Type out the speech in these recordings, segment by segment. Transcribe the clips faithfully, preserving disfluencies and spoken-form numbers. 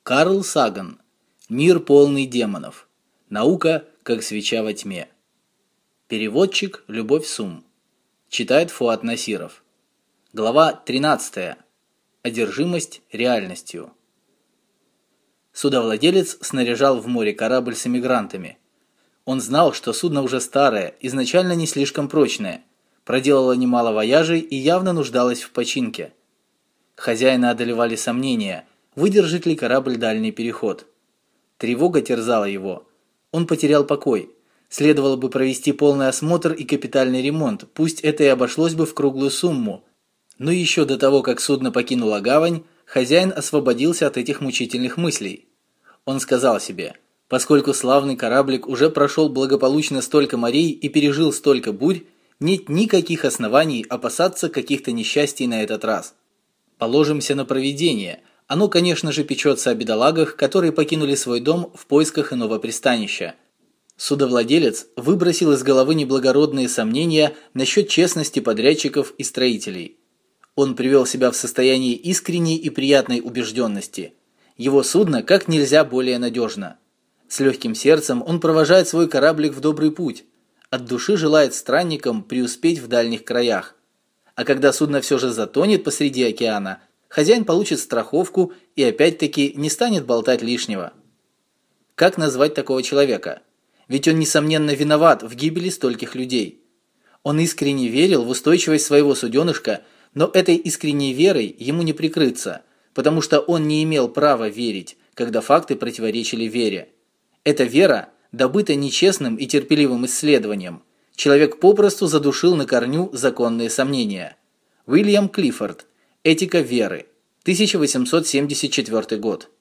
Карл Саган. Мир полный демонов. Наука, как свеча во тьме. Переводчик Любовь Сум. Читает Фуат Насиров. Глава тринадцатая. Одержимость реальностью. Судовладелец снаряжал в море корабль с эмигрантами. Он знал, что судно уже старое, изначально не слишком прочное, проделало немало вояжей и явно нуждалось в починке. Хозяина одолевали сомнения, выдержит ли корабль дальний переход. Тревога терзала его. Он потерял покой. Следовало бы провести полный осмотр и капитальный ремонт, пусть это и обошлось бы в круглую сумму. Но еще до того, как судно покинуло гавань, хозяин освободился от этих мучительных мыслей. Он сказал себе: поскольку славный кораблик уже прошел благополучно столько морей и пережил столько бурь, нет никаких оснований опасаться каких-то несчастий на этот раз. Положимся на провидение. Оно, конечно же, печется о бедолагах, которые покинули свой дом в поисках иного пристанища. Судовладелец выбросил из головы неблагородные сомнения насчет честности подрядчиков и строителей. Он привел себя в состояние искренней и приятной убежденности. Его судно как нельзя более надежно. С легким сердцем он провожает свой кораблик в добрый путь. От души желает странникам преуспеть в дальних краях. А когда судно все же затонет посреди океана, хозяин получит страховку и опять-таки не станет болтать лишнего. Как назвать такого человека? Ведь он, несомненно, виноват в гибели стольких людей. Он искренне верил в устойчивость своего суденышка, но этой искренней верой ему не прикрыться, потому что он не имел права верить, когда факты противоречили вере. Эта вера добыта нечестным и терпеливым исследованием. Человек попросту задушил на корню законные сомнения. Уильям Клиффорд. Этика веры. тысяча восемьсот семьдесят четвёртый год.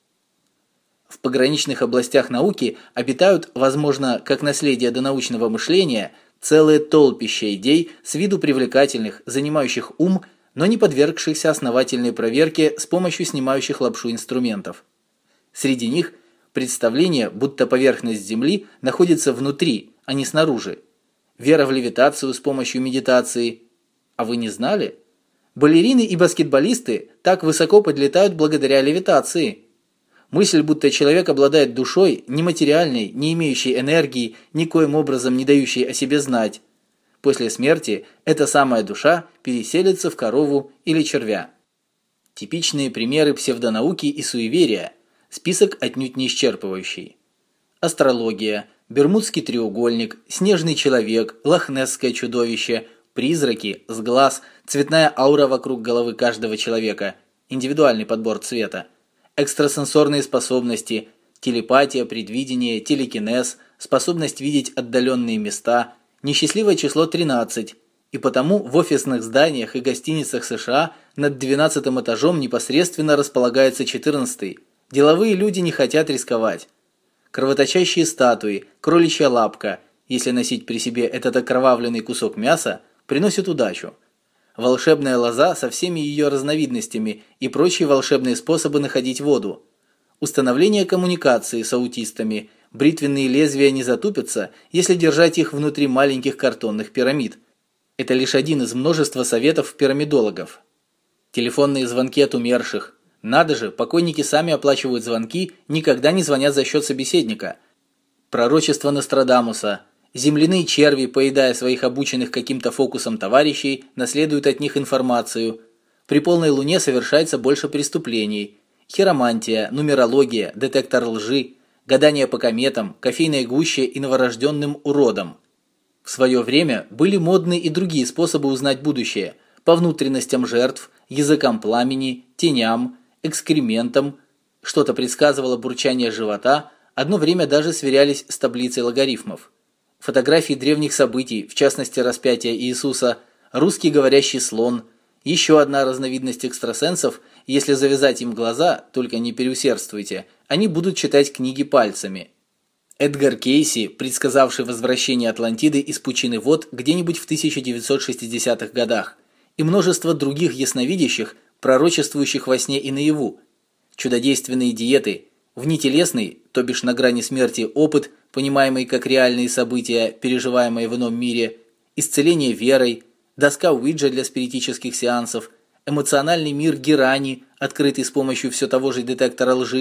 В пограничных областях науки обитают, возможно, как наследие донаучного мышления, целые толпища идей с виду привлекательных, занимающих ум, но не подвергшихся основательной проверке с помощью снимающих лапшу инструментов. Среди них представление, будто поверхность Земли находится внутри, а не снаружи. Вера в левитацию с помощью медитации. А вы не знали? Балерины и баскетболисты так высоко подлетают благодаря левитации. Мысль, будто человек обладает душой, нематериальной, не имеющей энергии, никоим образом не дающей о себе знать. После смерти эта самая душа переселится в корову или червя. Типичные примеры псевдонауки и суеверия. Список отнюдь не исчерпывающий. Астрология, Бермудский треугольник, снежный человек, лохнесское чудовище, призраки, сглаз, цветная аура вокруг головы каждого человека, индивидуальный подбор цвета, экстрасенсорные способности, телепатия, предвидение, телекинез, способность видеть отдаленные места, несчастливое число тринадцать, и потому в офисных зданиях и гостиницах США над двенадцатым этажом непосредственно располагается четырнадцатый. Деловые люди не хотят рисковать. Кровоточащие статуи, кроличья лапка, если носить при себе этот окровавленный кусок мяса, приносит удачу. Волшебная лоза со всеми ее разновидностями и прочие волшебные способы находить воду. Установление коммуникации с аутистами. Бритвенные лезвия не затупятся, если держать их внутри маленьких картонных пирамид. Это лишь один из множества советов пирамидологов. Телефонные звонки от умерших. Надо же, покойники сами оплачивают звонки, никогда не звонят за счет собеседника. Пророчество Нострадамуса. Земляные черви, поедая своих обученных каким-то фокусом товарищей, наследуют от них информацию. При полной луне совершается больше преступлений. Хиромантия, нумерология, детектор лжи, гадание по кометам, кофейной гуще и новорожденным уродам. В свое время были модны и другие способы узнать будущее. По внутренностям жертв, языкам пламени, теням, экскрементам. Что-то предсказывало бурчание живота, одно время даже сверялись с таблицей логарифмов. Фотографии древних событий, в частности распятия Иисуса, русский говорящий слон, еще одна разновидность экстрасенсов, если завязать им глаза, только не переусердствуйте, они будут читать книги пальцами. Эдгар Кейси, предсказавший возвращение Атлантиды из пучины вод где-нибудь в тысяча девятьсот шестидесятых годах, и множество других ясновидящих, пророчествующих во сне и наяву. Чудодейственные диеты, внетелесный, то бишь на грани смерти опыт, понимаемый как реальные события, переживаемые в ином мире, исцеление верой, доска Уиджа для спиритических сеансов, эмоциональный мир герани, открытый с помощью все того же детектора лжи,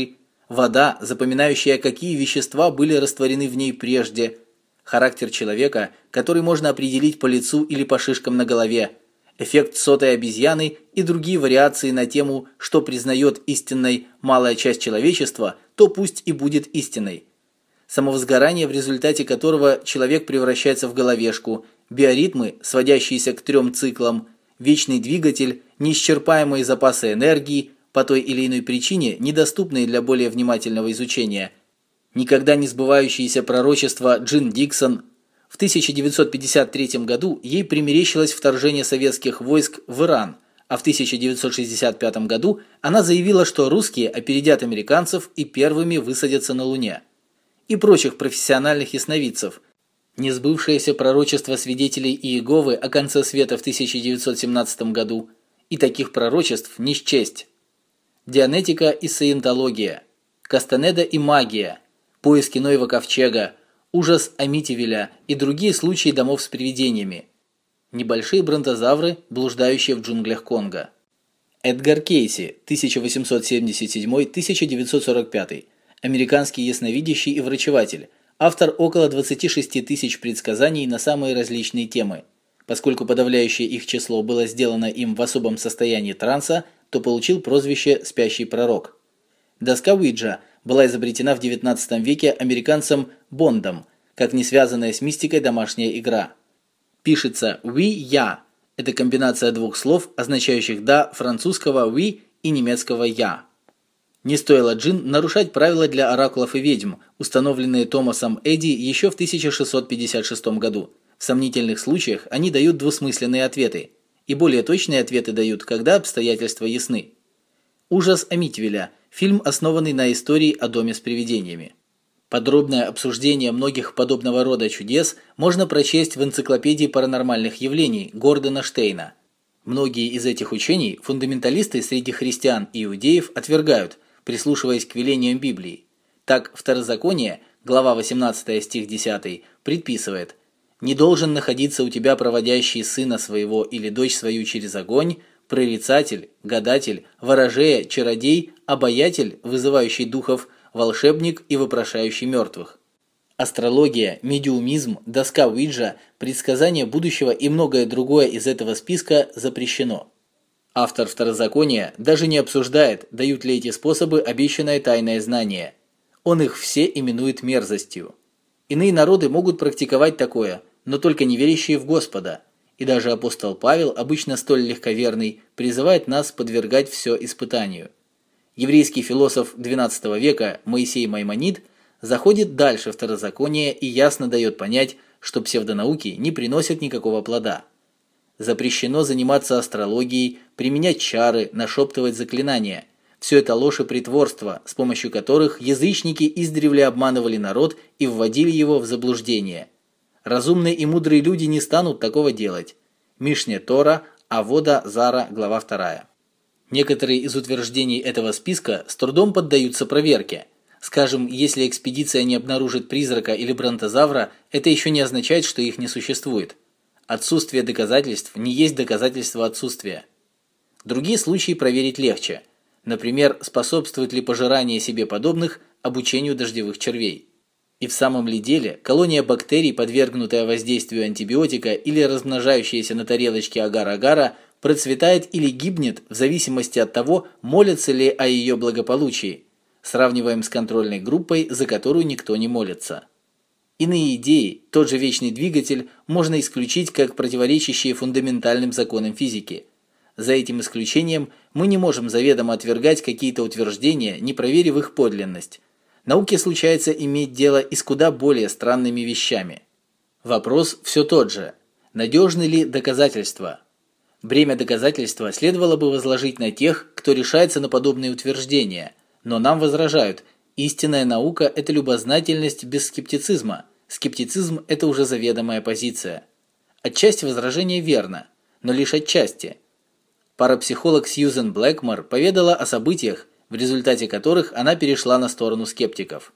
вода, запоминающая, какие вещества были растворены в ней прежде, характер человека, который можно определить по лицу или по шишкам на голове, эффект сотой обезьяны и другие вариации на тему, что признает истинной малая часть человечества, то пусть и будет истиной. Самовозгорание, в результате которого человек превращается в головешку, биоритмы, сводящиеся к трем циклам, вечный двигатель, неисчерпаемые запасы энергии, по той или иной причине недоступные для более внимательного изучения, никогда не сбывающиеся пророчества Джин Диксон. В тысяча девятьсот пятьдесят третьем году ей примерещилось вторжение советских войск в Иран, а в тысяча девятьсот шестьдесят пятом году она заявила, что русские опередят американцев и первыми высадятся на Луне. И прочих профессиональных ясновидцев. Несбывшееся пророчество свидетелей Иеговы о конце света в тысяча девятьсот семнадцатом году. И таких пророчеств не счесть. Дианетика и саентология, Кастанеда и магия, поиски Ноева ковчега, ужас Амитивиля и другие случаи домов с привидениями. Небольшие бронтозавры, блуждающие в джунглях Конго. Эдгар Кейси, тысяча восемьсот семьдесят седьмой — тысяча девятьсот сорок пятый, американский ясновидящий и врачеватель, автор около двадцати шести тысяч предсказаний на самые различные темы. Поскольку подавляющее их число было сделано им в особом состоянии транса, то получил прозвище «Спящий пророк». Доска Уиджа была изобретена в девятнадцатом веке американцем Бондом, как не связанная с мистикой домашняя игра. Пишется «we-я». Это комбинация двух слов, означающих «да» французского «we» и немецкого «я». Не стоило Джин нарушать правила для оракулов и ведьм, установленные Томасом Эдди еще в тысяча шестьсот пятьдесят шестом году. В сомнительных случаях они дают двусмысленные ответы, и более точные ответы дают, когда обстоятельства ясны. «Ужас Амитивиля» – фильм, основанный на истории о доме с привидениями. Подробное обсуждение многих подобного рода чудес можно прочесть в энциклопедии паранормальных явлений Гордона Штейна. Многие из этих учений фундаменталисты среди христиан и иудеев отвергают, прислушиваясь к велениям Библии. Так, Второзаконие, глава восемнадцатая, стих десятый, предписывает: «Не должен находиться у тебя проводящий сына своего или дочь свою через огонь, прорицатель, гадатель, ворожея, чародей, обаятель, вызывающий духов, волшебник и вопрошающий мертвых». Астрология, медиумизм, доска Уиджа, предсказание будущего и многое другое из этого списка запрещено. Автор Второзакония даже не обсуждает, дают ли эти способы обещанное тайное знание. Он их все именует мерзостью. Иные народы могут практиковать такое, но только не верящие в Господа. И даже апостол Павел, обычно столь легковерный, призывает нас подвергать все испытанию. Еврейский философ двенадцатого века Моисей Маймонид заходит дальше Второзакония и ясно дает понять, что псевдонауки не приносят никакого плода. Запрещено заниматься астрологией, применять чары, нашептывать заклинания. Все это ложь и притворство, с помощью которых язычники издревле обманывали народ и вводили его в заблуждение. Разумные и мудрые люди не станут такого делать. Мишне Тора, Авода Зара, глава вторая. Некоторые из утверждений этого списка с трудом поддаются проверке. Скажем, если экспедиция не обнаружит призрака или бронтозавра, это еще не означает, что их не существует. Отсутствие доказательств не есть доказательство отсутствия. Другие случаи проверить легче. Например, способствует ли пожирание себе подобных обучению дождевых червей. И в самом ли деле колония бактерий, подвергнутая воздействию антибиотика или размножающаяся на тарелочке агар-агара, процветает или гибнет в зависимости от того, молятся ли о ее благополучии. Сравниваем с контрольной группой, за которую никто не молится. Иные идеи, тот же вечный двигатель, можно исключить как противоречащие фундаментальным законам физики. За этим исключением мы не можем заведомо отвергать какие-то утверждения, не проверив их подлинность. Науке случается иметь дело и с куда более странными вещами. Вопрос все тот же. Надежны ли доказательства? Бремя доказательства следовало бы возложить на тех, кто решается на подобные утверждения, но нам возражают: истинная наука – это любознательность без скептицизма. Скептицизм – это уже заведомая позиция. Отчасти возражение верно, но лишь отчасти. Парапсихолог Сьюзен Блэкмор поведала о событиях, в результате которых она перешла на сторону скептиков.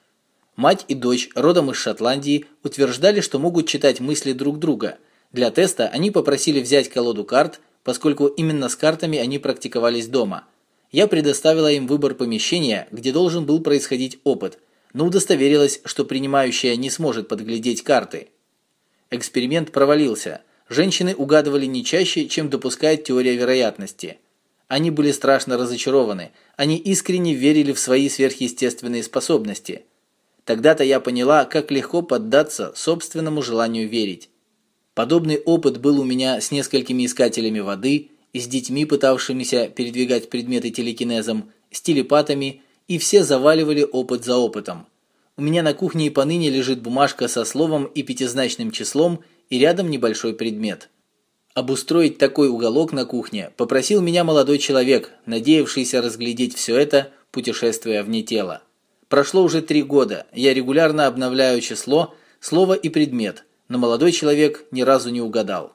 Мать и дочь, родом из Шотландии, утверждали, что могут читать мысли друг друга. Для теста они попросили взять колоду карт, поскольку именно с картами они практиковались дома. Я предоставила им выбор помещения, где должен был происходить опыт, но удостоверилась, что принимающая не сможет подглядеть карты. Эксперимент провалился. Женщины угадывали не чаще, чем допускает теория вероятности. Они были страшно разочарованы, они искренне верили в свои сверхъестественные способности. Тогда-то я поняла, как легко поддаться собственному желанию верить. Подобный опыт был у меня с несколькими искателями воды, и с детьми, пытавшимися передвигать предметы телекинезом, с телепатами, и все заваливали опыт за опытом. У меня на кухне и поныне лежит бумажка со словом и пятизначным числом, и рядом небольшой предмет. Обустроить такой уголок на кухне попросил меня молодой человек, надеявшийся разглядеть все это, путешествуя вне тела. Прошло уже три года, я регулярно обновляю число, слово и предмет, но молодой человек ни разу не угадал.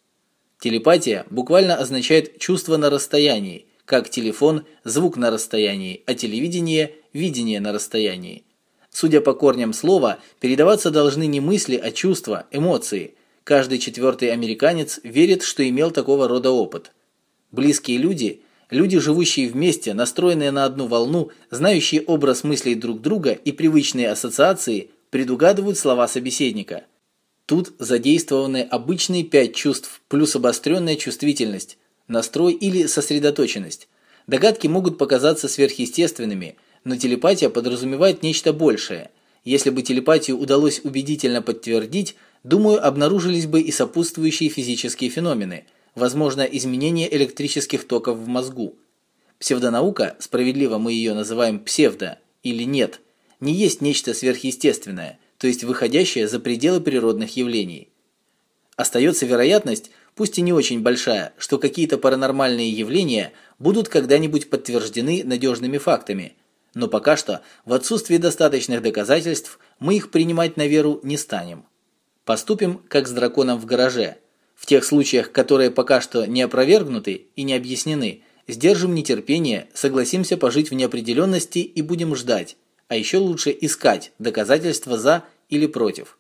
Телепатия буквально означает чувство на расстоянии, как телефон – звук на расстоянии, а телевидение – видение на расстоянии. Судя по корням слова, передаваться должны не мысли, а чувства, эмоции. Каждый четвертый американец верит, что имел такого рода опыт. Близкие люди – люди, живущие вместе, настроенные на одну волну, знающие образ мыслей друг друга и привычные ассоциации, предугадывают слова собеседника. Тут задействованы обычные пять чувств плюс обостренная чувствительность, настрой или сосредоточенность. Догадки могут показаться сверхъестественными, но телепатия подразумевает нечто большее. Если бы телепатию удалось убедительно подтвердить, думаю, обнаружились бы и сопутствующие физические феномены, возможно, изменение электрических токов в мозгу. Псевдонаука, справедливо мы ее называем псевдо, или нет, не есть нечто сверхъестественное, то есть выходящее за пределы природных явлений. Остается вероятность, пусть и не очень большая, что какие-то паранормальные явления будут когда-нибудь подтверждены надежными фактами, но пока что, в отсутствии достаточных доказательств, мы их принимать на веру не станем. Поступим, как с драконом в гараже. В тех случаях, которые пока что не опровергнуты и не объяснены, сдержим нетерпение, согласимся пожить в неопределенности и будем ждать, а еще лучше искать доказательства за или против.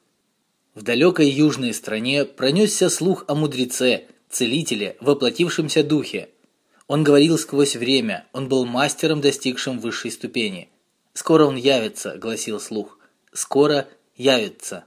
В далекой южной стране пронесся слух о мудреце, целителе, воплотившемся духе. Он говорил сквозь время, он был мастером, достигшим высшей ступени. «Скоро он явится», — гласил слух, — «скоро явится».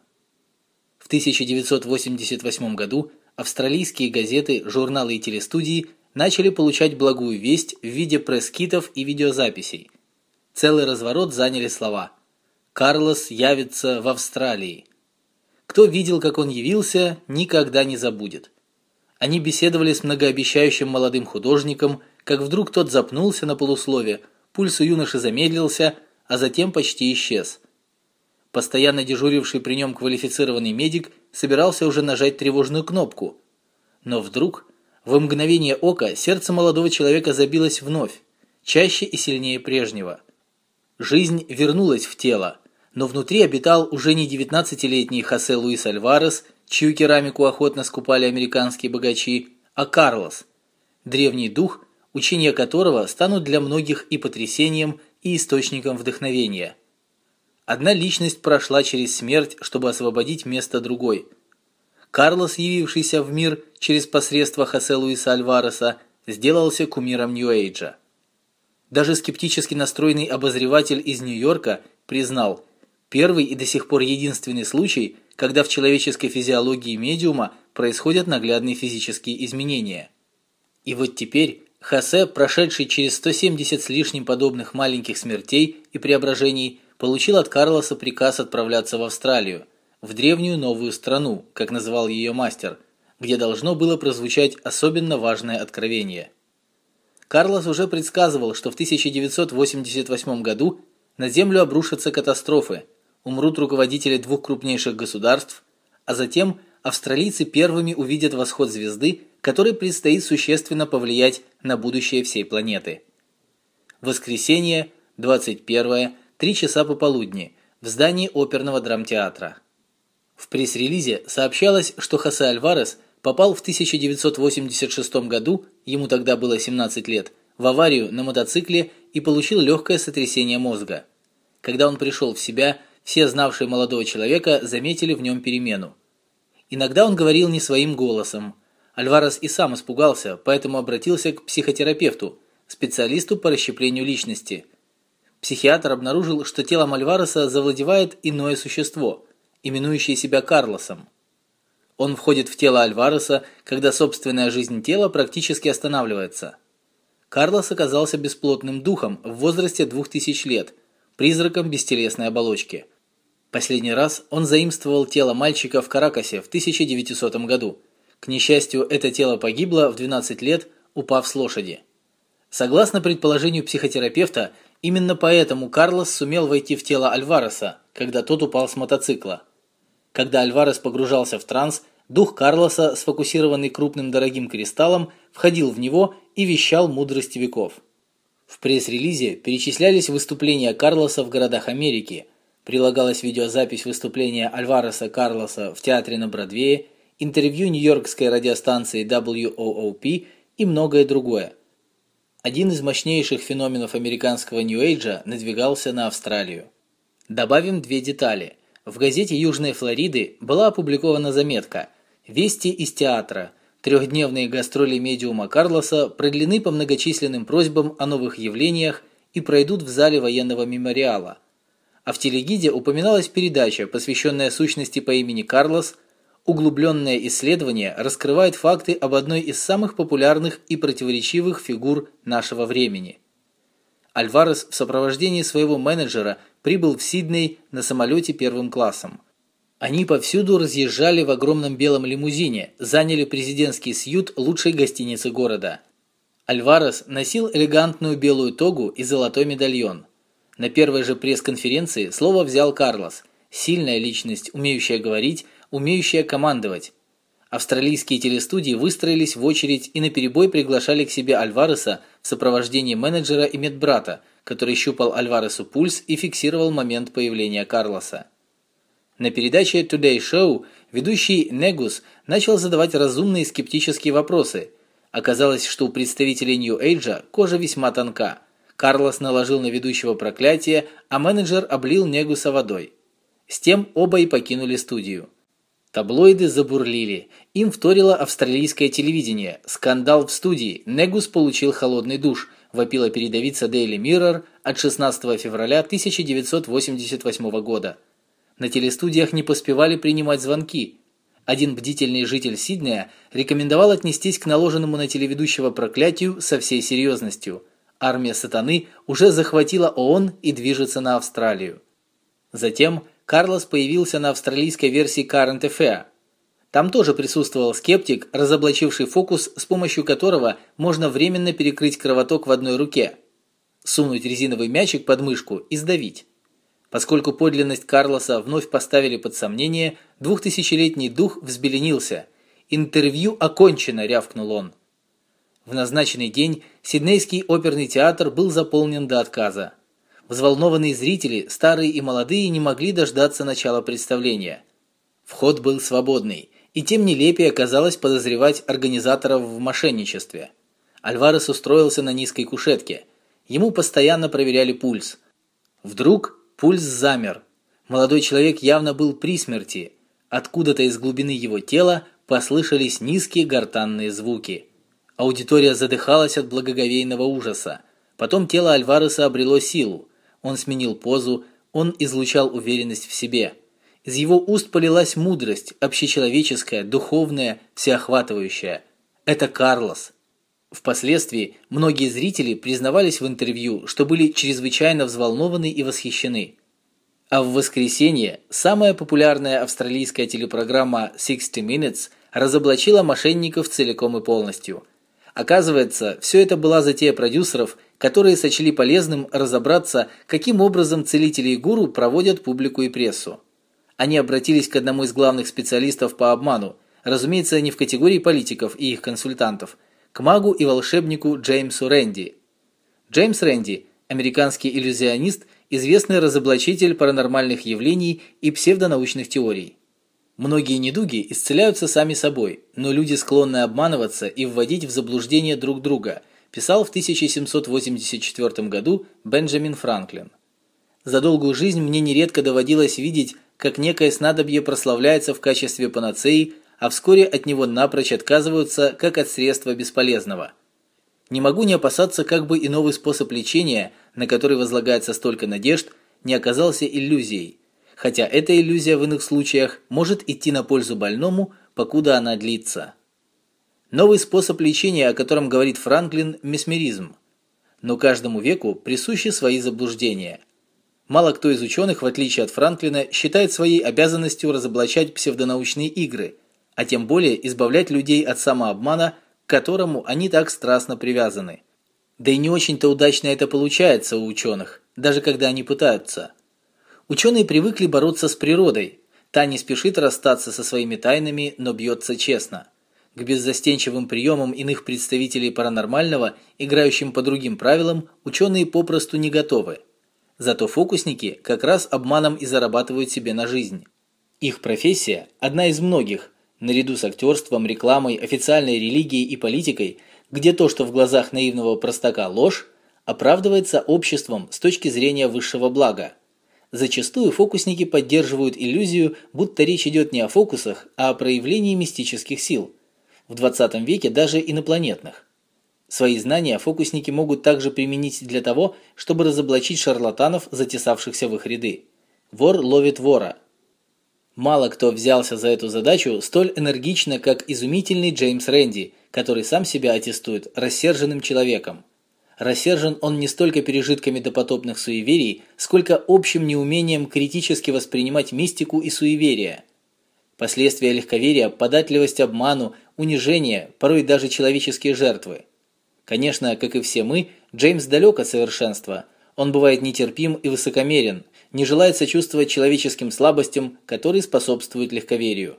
В тысяча девятьсот восемьдесят восьмом году австралийские газеты, журналы и телестудии начали получать благую весть в виде пресс-китов и видеозаписей. Целый разворот заняли слова «Карлос явится в Австралии». Кто видел, как он явился, никогда не забудет. Они беседовали с многообещающим молодым художником, как вдруг тот запнулся на полуслове, пульс у юноши замедлился, а затем почти исчез. Постоянно дежуривший при нем квалифицированный медик собирался уже нажать тревожную кнопку. Но вдруг, в мгновение ока, сердце молодого человека забилось вновь, чаще и сильнее прежнего. Жизнь вернулась в тело, но внутри обитал уже не девятнадцатилетний Хосе Луис Альварес, чью керамику охотно скупали американские богачи, а Карлос, древний дух, учения которого станут для многих и потрясением, и источником вдохновения. Одна личность прошла через смерть, чтобы освободить место другой. Карлос, явившийся в мир через посредство Хосе Луиса Альвареса, сделался кумиром Нью-Эйджа. Даже скептически настроенный обозреватель из Нью-Йорка признал: первый и до сих пор единственный случай, когда в человеческой физиологии медиума происходят наглядные физические изменения. И вот теперь Хосе, прошедший через сто семьдесят с лишним подобных маленьких смертей и преображений, получил от Карлоса приказ отправляться в Австралию, в древнюю новую страну, как называл ее мастер, где должно было прозвучать особенно важное откровение. Карлос уже предсказывал, что в тысяча девятьсот восемьдесят восьмом году на Землю обрушатся катастрофы, умрут руководители двух крупнейших государств, а затем австралийцы первыми увидят восход звезды, которой предстоит существенно повлиять на будущее всей планеты. Воскресенье, двадцать первое, три часа пополудни, в здании оперного драмтеатра. В пресс-релизе сообщалось, что Хосе Альварес попал в тысяча девятьсот восемьдесят шестом году, ему тогда было семнадцать лет, в аварию на мотоцикле и получил легкое сотрясение мозга. Когда он пришел в себя, все знавшие молодого человека заметили в нем перемену. Иногда он говорил не своим голосом. Альварес и сам испугался, поэтому обратился к психотерапевту, специалисту по расщеплению личности. Психиатр обнаружил, что телом Альвареса завладевает иное существо, именующее себя Карлосом. Он входит в тело Альвареса, когда собственная жизнь тела практически останавливается. Карлос оказался бесплотным духом в возрасте двух тысяч лет, призраком бестелесной оболочки. Последний раз он заимствовал тело мальчика в Каракасе в тысяча девятисотом году. К несчастью, это тело погибло в двенадцать лет, упав с лошади. Согласно предположению психотерапевта, именно поэтому Карлос сумел войти в тело Альвареса, когда тот упал с мотоцикла. Когда Альварес погружался в транс, дух Карлоса, сфокусированный крупным дорогим кристаллом, входил в него и вещал мудрость веков. В пресс-релизе перечислялись выступления Карлоса в городах Америки, прилагалась видеозапись выступления Альвареса Карлоса в театре на Бродвее, интервью нью-йоркской радиостанции дабл ю о о пи и многое другое. Один из мощнейших феноменов американского нью-эйджа надвигался на Австралию. Добавим две детали. В газете Южной Флориды была опубликована заметка «Вести из театра. Трехдневные гастроли медиума Карлоса продлены по многочисленным просьбам о новых явлениях и пройдут в зале военного мемориала». А в телегиде упоминалась передача, посвященная сущности по имени Карлос. Углубленное исследование раскрывает факты об одной из самых популярных и противоречивых фигур нашего времени. Альварес в сопровождении своего менеджера прибыл в Сидней на самолете первым классом. Они повсюду разъезжали в огромном белом лимузине, заняли президентский сьют лучшей гостиницы города. Альварес носил элегантную белую тогу и золотой медальон. На первой же пресс-конференции слово взял Карлос, сильная личность, умеющая говорить, умеющая командовать. Австралийские телестудии выстроились в очередь и наперебой приглашали к себе Альвареса в сопровождении менеджера и медбрата, который щупал Альваресу пульс и фиксировал момент появления Карлоса. На передаче Today Show ведущий Негус начал задавать разумные скептические вопросы. Оказалось, что у представителей Нью-Эйджа кожа весьма тонка. Карлос наложил на ведущего проклятие, а менеджер облил Негуса водой. С тем оба и покинули студию. Таблоиды забурлили. Им вторило австралийское телевидение. Скандал в студии. Негус получил холодный душ, вопила передовица Daily Mirror от шестнадцатого февраля тысяча девятьсот восемьдесят восьмого года. На телестудиях не поспевали принимать звонки. Один бдительный житель Сиднея рекомендовал отнестись к наложенному на телеведущего проклятию со всей серьезностью. Армия сатаны уже захватила ООН и движется на Австралию. Затем Карлос появился на австралийской версии Current Affair. Там тоже присутствовал скептик, разоблачивший фокус, с помощью которого можно временно перекрыть кровоток в одной руке, сунуть резиновый мячик под мышку и сдавить. Поскольку подлинность Карлоса вновь поставили под сомнение, двухтысячелетний дух взбеленился. «Интервью окончено», — рявкнул он. В назначенный день Сиднейский оперный театр был заполнен до отказа. Взволнованные зрители, старые и молодые, не могли дождаться начала представления. Вход был свободный, и тем нелепее оказалось подозревать организаторов в мошенничестве. Альварес устроился на низкой кушетке. Ему постоянно проверяли пульс. Вдруг пульс замер. Молодой человек явно был при смерти. Откуда-то из глубины его тела послышались низкие гортанные звуки. Аудитория задыхалась от благоговейного ужаса. Потом тело Альвареса обрело силу. Он сменил позу, он излучал уверенность в себе. Из его уст полилась мудрость, общечеловеческая, духовная, всеохватывающая. Это Карлос. Впоследствии многие зрители признавались в интервью, что были чрезвычайно взволнованы и восхищены. А в воскресенье самая популярная австралийская телепрограмма sixty minutes разоблачила мошенников целиком и полностью. Оказывается, все это была затея продюсеров, которые сочли полезным разобраться, каким образом целители и гуру проводят публику и прессу. Они обратились к одному из главных специалистов по обману, разумеется, не в категории политиков и их консультантов, к магу и волшебнику Джеймсу Рэнди. Джеймс Рэнди – американский иллюзионист, известный разоблачитель паранормальных явлений и псевдонаучных теорий. Многие недуги исцеляются сами собой, но люди склонны обманываться и вводить в заблуждение друг друга, писал в тысяча семьсот восемьдесят четвёртом году Бенджамин Франклин. За долгую жизнь мне нередко доводилось видеть, как некое снадобье прославляется в качестве панацеи, а вскоре от него напрочь отказываются, как от средства бесполезного. Не могу не опасаться, как бы и новый способ лечения, на который возлагается столько надежд, не оказался иллюзией, хотя эта иллюзия в иных случаях может идти на пользу больному, покуда она длится. Новый способ лечения, о котором говорит Франклин, месмеризм. Но каждому веку присущи свои заблуждения. Мало кто из ученых, в отличие от Франклина, считает своей обязанностью разоблачать псевдонаучные игры, а тем более избавлять людей от самообмана, к которому они так страстно привязаны. Да и не очень-то удачно это получается у ученых, даже когда они пытаются. Ученые привыкли бороться с природой. Та не спешит расстаться со своими тайнами, но бьется честно. К беззастенчивым приемам иных представителей паранормального, играющим по другим правилам, ученые попросту не готовы. Зато фокусники как раз обманом и зарабатывают себе на жизнь. Их профессия – одна из многих, наряду с актерством, рекламой, официальной религией и политикой, где то, что в глазах наивного простака ложь, оправдывается обществом с точки зрения высшего блага. Зачастую фокусники поддерживают иллюзию, будто речь идет не о фокусах, а о проявлении мистических сил. В двадцатом веке даже инопланетных. Свои знания фокусники могут также применить для того, чтобы разоблачить шарлатанов, затесавшихся в их ряды. Вор ловит вора. Мало кто взялся за эту задачу столь энергично, как изумительный Джеймс Рэнди, который сам себя аттестует рассерженным человеком. Рассержен он не столько пережитками допотопных суеверий, сколько общим неумением критически воспринимать мистику и суеверия. Последствия легковерия, податливость обману, унижение, порой даже человеческие жертвы. Конечно, как и все мы, Джеймс далек от совершенства. Он бывает нетерпим и высокомерен, не желает сочувствовать человеческим слабостям, которые способствуют легковерию.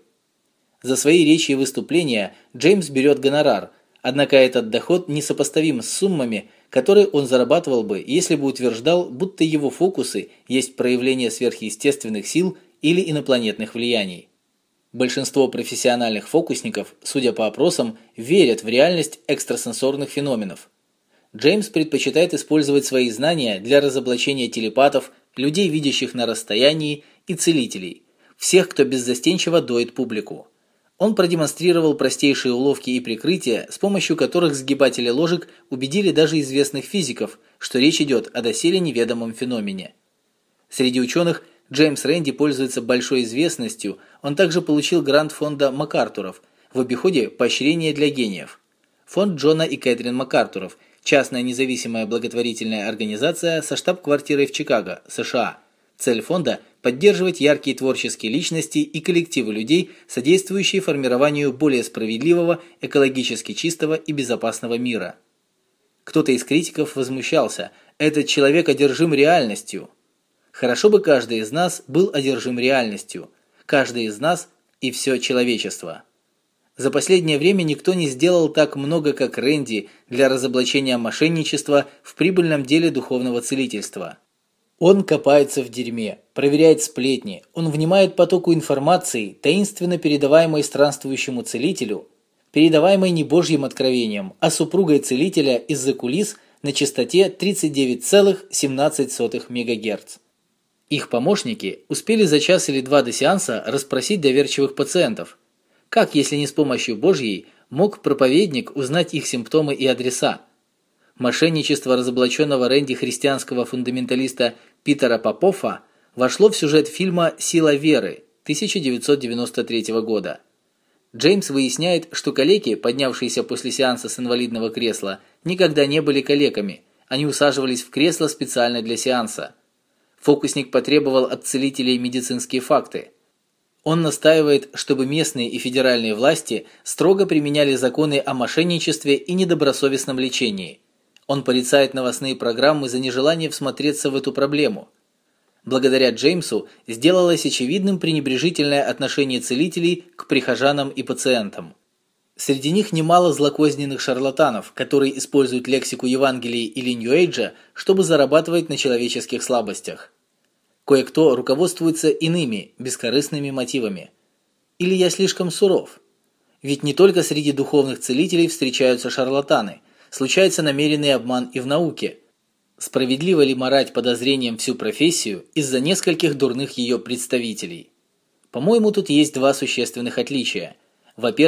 За свои речи и выступления Джеймс берет гонорар, однако этот доход несопоставим с суммами, которые он зарабатывал бы, если бы утверждал, будто его фокусы есть проявление сверхъестественных сил или инопланетных влияний. Большинство профессиональных фокусников, судя по опросам, верят в реальность экстрасенсорных феноменов. Джеймс предпочитает использовать свои знания для разоблачения телепатов, людей, видящих на расстоянии, и целителей, всех, кто беззастенчиво доит публику. Он продемонстрировал простейшие уловки и прикрытия, с помощью которых сгибатели ложек убедили даже известных физиков, что речь идет о доселе неведомом феномене. Среди ученых Джеймс Рэнди пользуется большой известностью, он также получил грант фонда МакАртуров, в обиходе поощрение для гениев. Фонд Джона и Кэтрин МакАртуров – частная независимая благотворительная организация со штаб-квартирой в Чикаго, США. Цель фонда – поддерживать яркие творческие личности и коллективы людей, содействующие формированию более справедливого, экологически чистого и безопасного мира. Кто-то из критиков возмущался – этот человек одержим реальностью. Хорошо бы каждый из нас был одержим реальностью. Каждый из нас и все человечество. За последнее время никто не сделал так много, как Рэнди, для разоблачения мошенничества в прибыльном деле духовного целительства. Он копается в дерьме, проверяет сплетни, он внимает потоку информации, таинственно передаваемой странствующему целителю, передаваемой не божьим откровением, а супругой целителя из-за кулис на частоте тридцать девять целых семнадцать сотых мегагерц. Их помощники успели за час или два до сеанса расспросить доверчивых пациентов. Как, если не с помощью Божьей, мог проповедник узнать их симптомы и адреса? Мошенничество разоблаченного Рэнди христианского фундаменталиста Питера Попофа вошло в сюжет фильма «Сила веры» тысяча девятьсот девяносто третьего года. Джеймс выясняет, что калеки, поднявшиеся после сеанса с инвалидного кресла, никогда не были калеками, они усаживались в кресло специально для сеанса. Фокусник потребовал от целителей медицинские факты. Он настаивает, чтобы местные и федеральные власти строго применяли законы о мошенничестве и недобросовестном лечении. Он порицает новостные программы за нежелание всмотреться в эту проблему. Благодаря Джеймсу сделалось очевидным пренебрежительное отношение целителей к прихожанам и пациентам. Среди них немало злокозненных шарлатанов, которые используют лексику Евангелий или Нью-Эйджа, чтобы зарабатывать на человеческих слабостях. Кое-кто руководствуется иными, бескорыстными мотивами. Или я слишком суров? Ведь не только среди духовных целителей встречаются шарлатаны, случается намеренный обман и в науке. Справедливо ли марать подозрением всю профессию из-за нескольких дурных ее представителей? По-моему, тут есть два существенных отличия. Во-первых,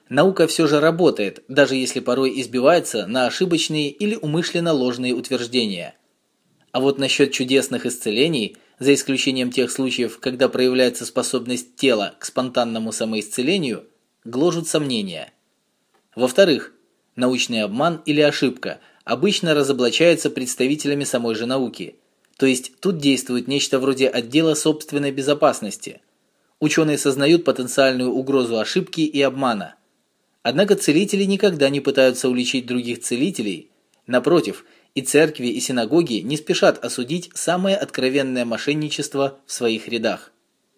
Наука все же работает, даже если порой избивается на ошибочные или умышленно ложные утверждения. А вот насчет чудесных исцелений, за исключением тех случаев, когда проявляется способность тела к спонтанному самоисцелению, гложут сомнения. Во-вторых, научный обман или ошибка обычно разоблачаются представителями самой же науки, то есть тут действует нечто вроде отдела собственной безопасности. Ученые сознают потенциальную угрозу ошибки и обмана. Однако целители никогда не пытаются уличить других целителей. Напротив, и церкви, и синагоги не спешат осудить самое откровенное мошенничество в своих рядах.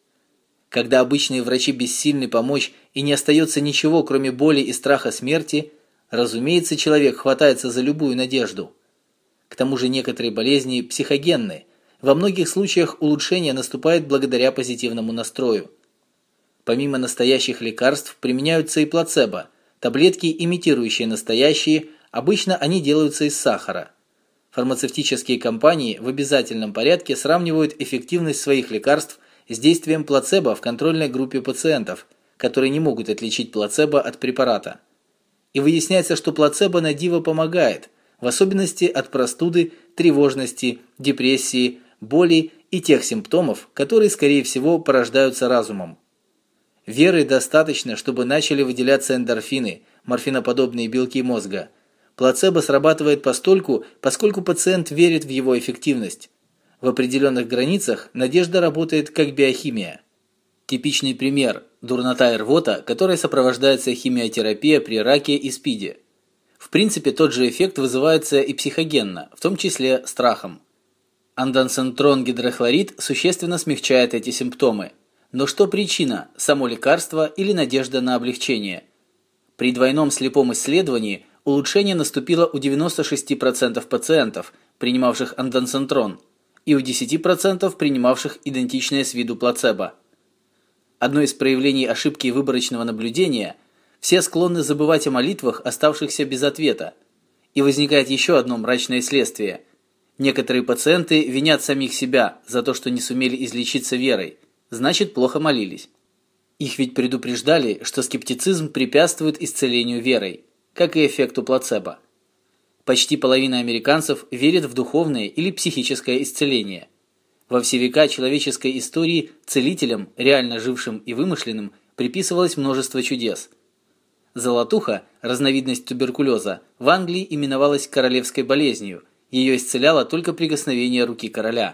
Когда обычные врачи бессильны помочь и не остается ничего, кроме боли и страха смерти, разумеется, человек хватается за любую надежду. К тому же некоторые болезни психогенны. Во многих случаях улучшение наступает благодаря позитивному настрою. Помимо настоящих лекарств применяются и плацебо, таблетки, имитирующие настоящие, обычно они делаются из сахара. Фармацевтические компании в обязательном порядке сравнивают эффективность своих лекарств с действием плацебо в контрольной группе пациентов, которые не могут отличить плацебо от препарата. И выясняется, что плацебо на диво помогает, в особенности от простуды, тревожности, депрессии, боли и тех симптомов, которые, скорее всего, порождаются разумом. Веры достаточно, чтобы начали выделяться эндорфины, морфиноподобные белки мозга. Плацебо срабатывает постольку, поскольку пациент верит в его эффективность. В определенных границах надежда работает как биохимия. Типичный пример – дурнота и рвота, которой сопровождается химиотерапия при раке и СПИДе. В принципе, тот же эффект вызывается и психогенно, в том числе страхом. Андансентрон-гидрохлорид существенно смягчает эти симптомы. Но что причина – само лекарство или надежда на облегчение? При двойном слепом исследовании улучшение наступило у девяноста шести процентов пациентов, принимавших андансентрон, и у десяти процентов принимавших идентичное с виду плацебо. Одно из проявлений ошибки выборочного наблюдения – все склонны забывать о молитвах, оставшихся без ответа. И возникает еще одно мрачное следствие. Некоторые пациенты винят самих себя за то, что не сумели излечиться верой, значит, плохо молились. Их ведь предупреждали, что скептицизм препятствует исцелению верой, как и эффекту плацебо. Почти половина американцев верит в духовное или психическое исцеление. Во все века человеческой истории целителям, реально жившим и вымышленным, приписывалось множество чудес. Золотуха, разновидность туберкулеза, в Англии именовалась королевской болезнью, ее исцеляло только прикосновение руки короля.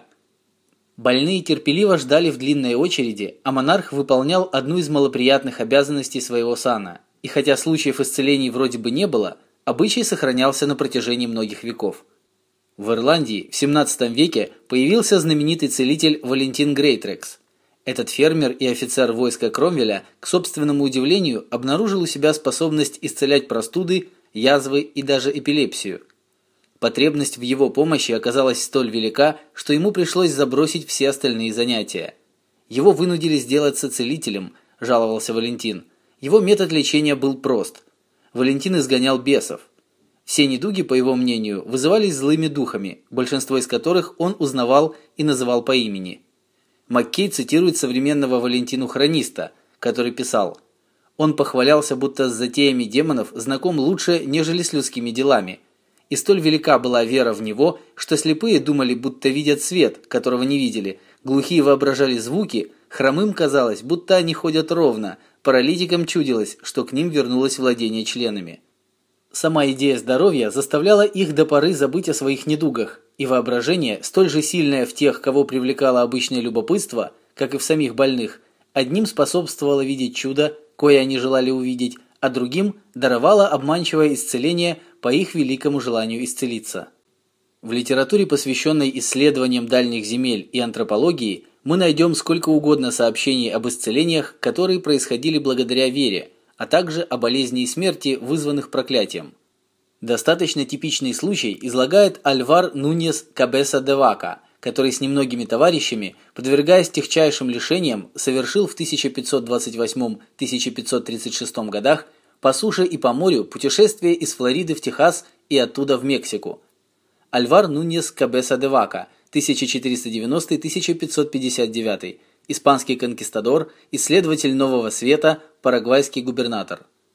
Больные терпеливо ждали в длинной очереди, а монарх выполнял одну из малоприятных обязанностей своего сана. И хотя случаев исцелений вроде бы не было, обычай сохранялся на протяжении многих веков. В Ирландии в семнадцатом веке появился знаменитый целитель Валентин Грейтрекс. Этот фермер и офицер войска Кромвеля, к собственному удивлению, обнаружил у себя способность исцелять простуды, язвы и даже эпилепсию. Потребность в его помощи оказалась столь велика, что ему пришлось забросить все остальные занятия. Его вынудили сделаться целителем, жаловался Валентин. Его метод лечения был прост. Валентин изгонял бесов. Все недуги, по его мнению, вызывались злыми духами, большинство из которых он узнавал и называл по имени. Маккей цитирует современного Валентину-хрониста, который писал: «Он похвалялся, будто с затеями демонов знаком лучше, нежели с людскими делами. И столь велика была вера в него, что слепые думали, будто видят свет, которого не видели, глухие воображали звуки, хромым казалось, будто они ходят ровно, паралитикам чудилось, что к ним вернулось владение членами». Сама идея здоровья заставляла их до поры забыть о своих недугах, и воображение, столь же сильное в тех, кого привлекало обычное любопытство, как и в самих больных, одним способствовало видеть чудо, кое они желали увидеть, а другим даровало обманчивое исцеление по их великому желанию исцелиться. В литературе, посвященной исследованиям дальних земель и антропологии, мы найдем сколько угодно сообщений об исцелениях, которые происходили благодаря вере, а также о болезни и смерти, вызванных проклятием. Достаточно типичный случай излагает Альвар Нуньес Кабеса де Вака, который с немногими товарищами, подвергаясь техчайшим лишениям, совершил в тысяча пятьсот двадцать восьмом — тысяча пятьсот тридцать шестом годах по суше и по морю путешествие из Флориды в Техас и оттуда в Мексику. Альвар Нуньес Кабеса де Вака, тысяча четыреста девяностый — тысяча пятьсот пятьдесят девятый, испанский конкистадор, исследователь Нового Света, парагвайский губернатор.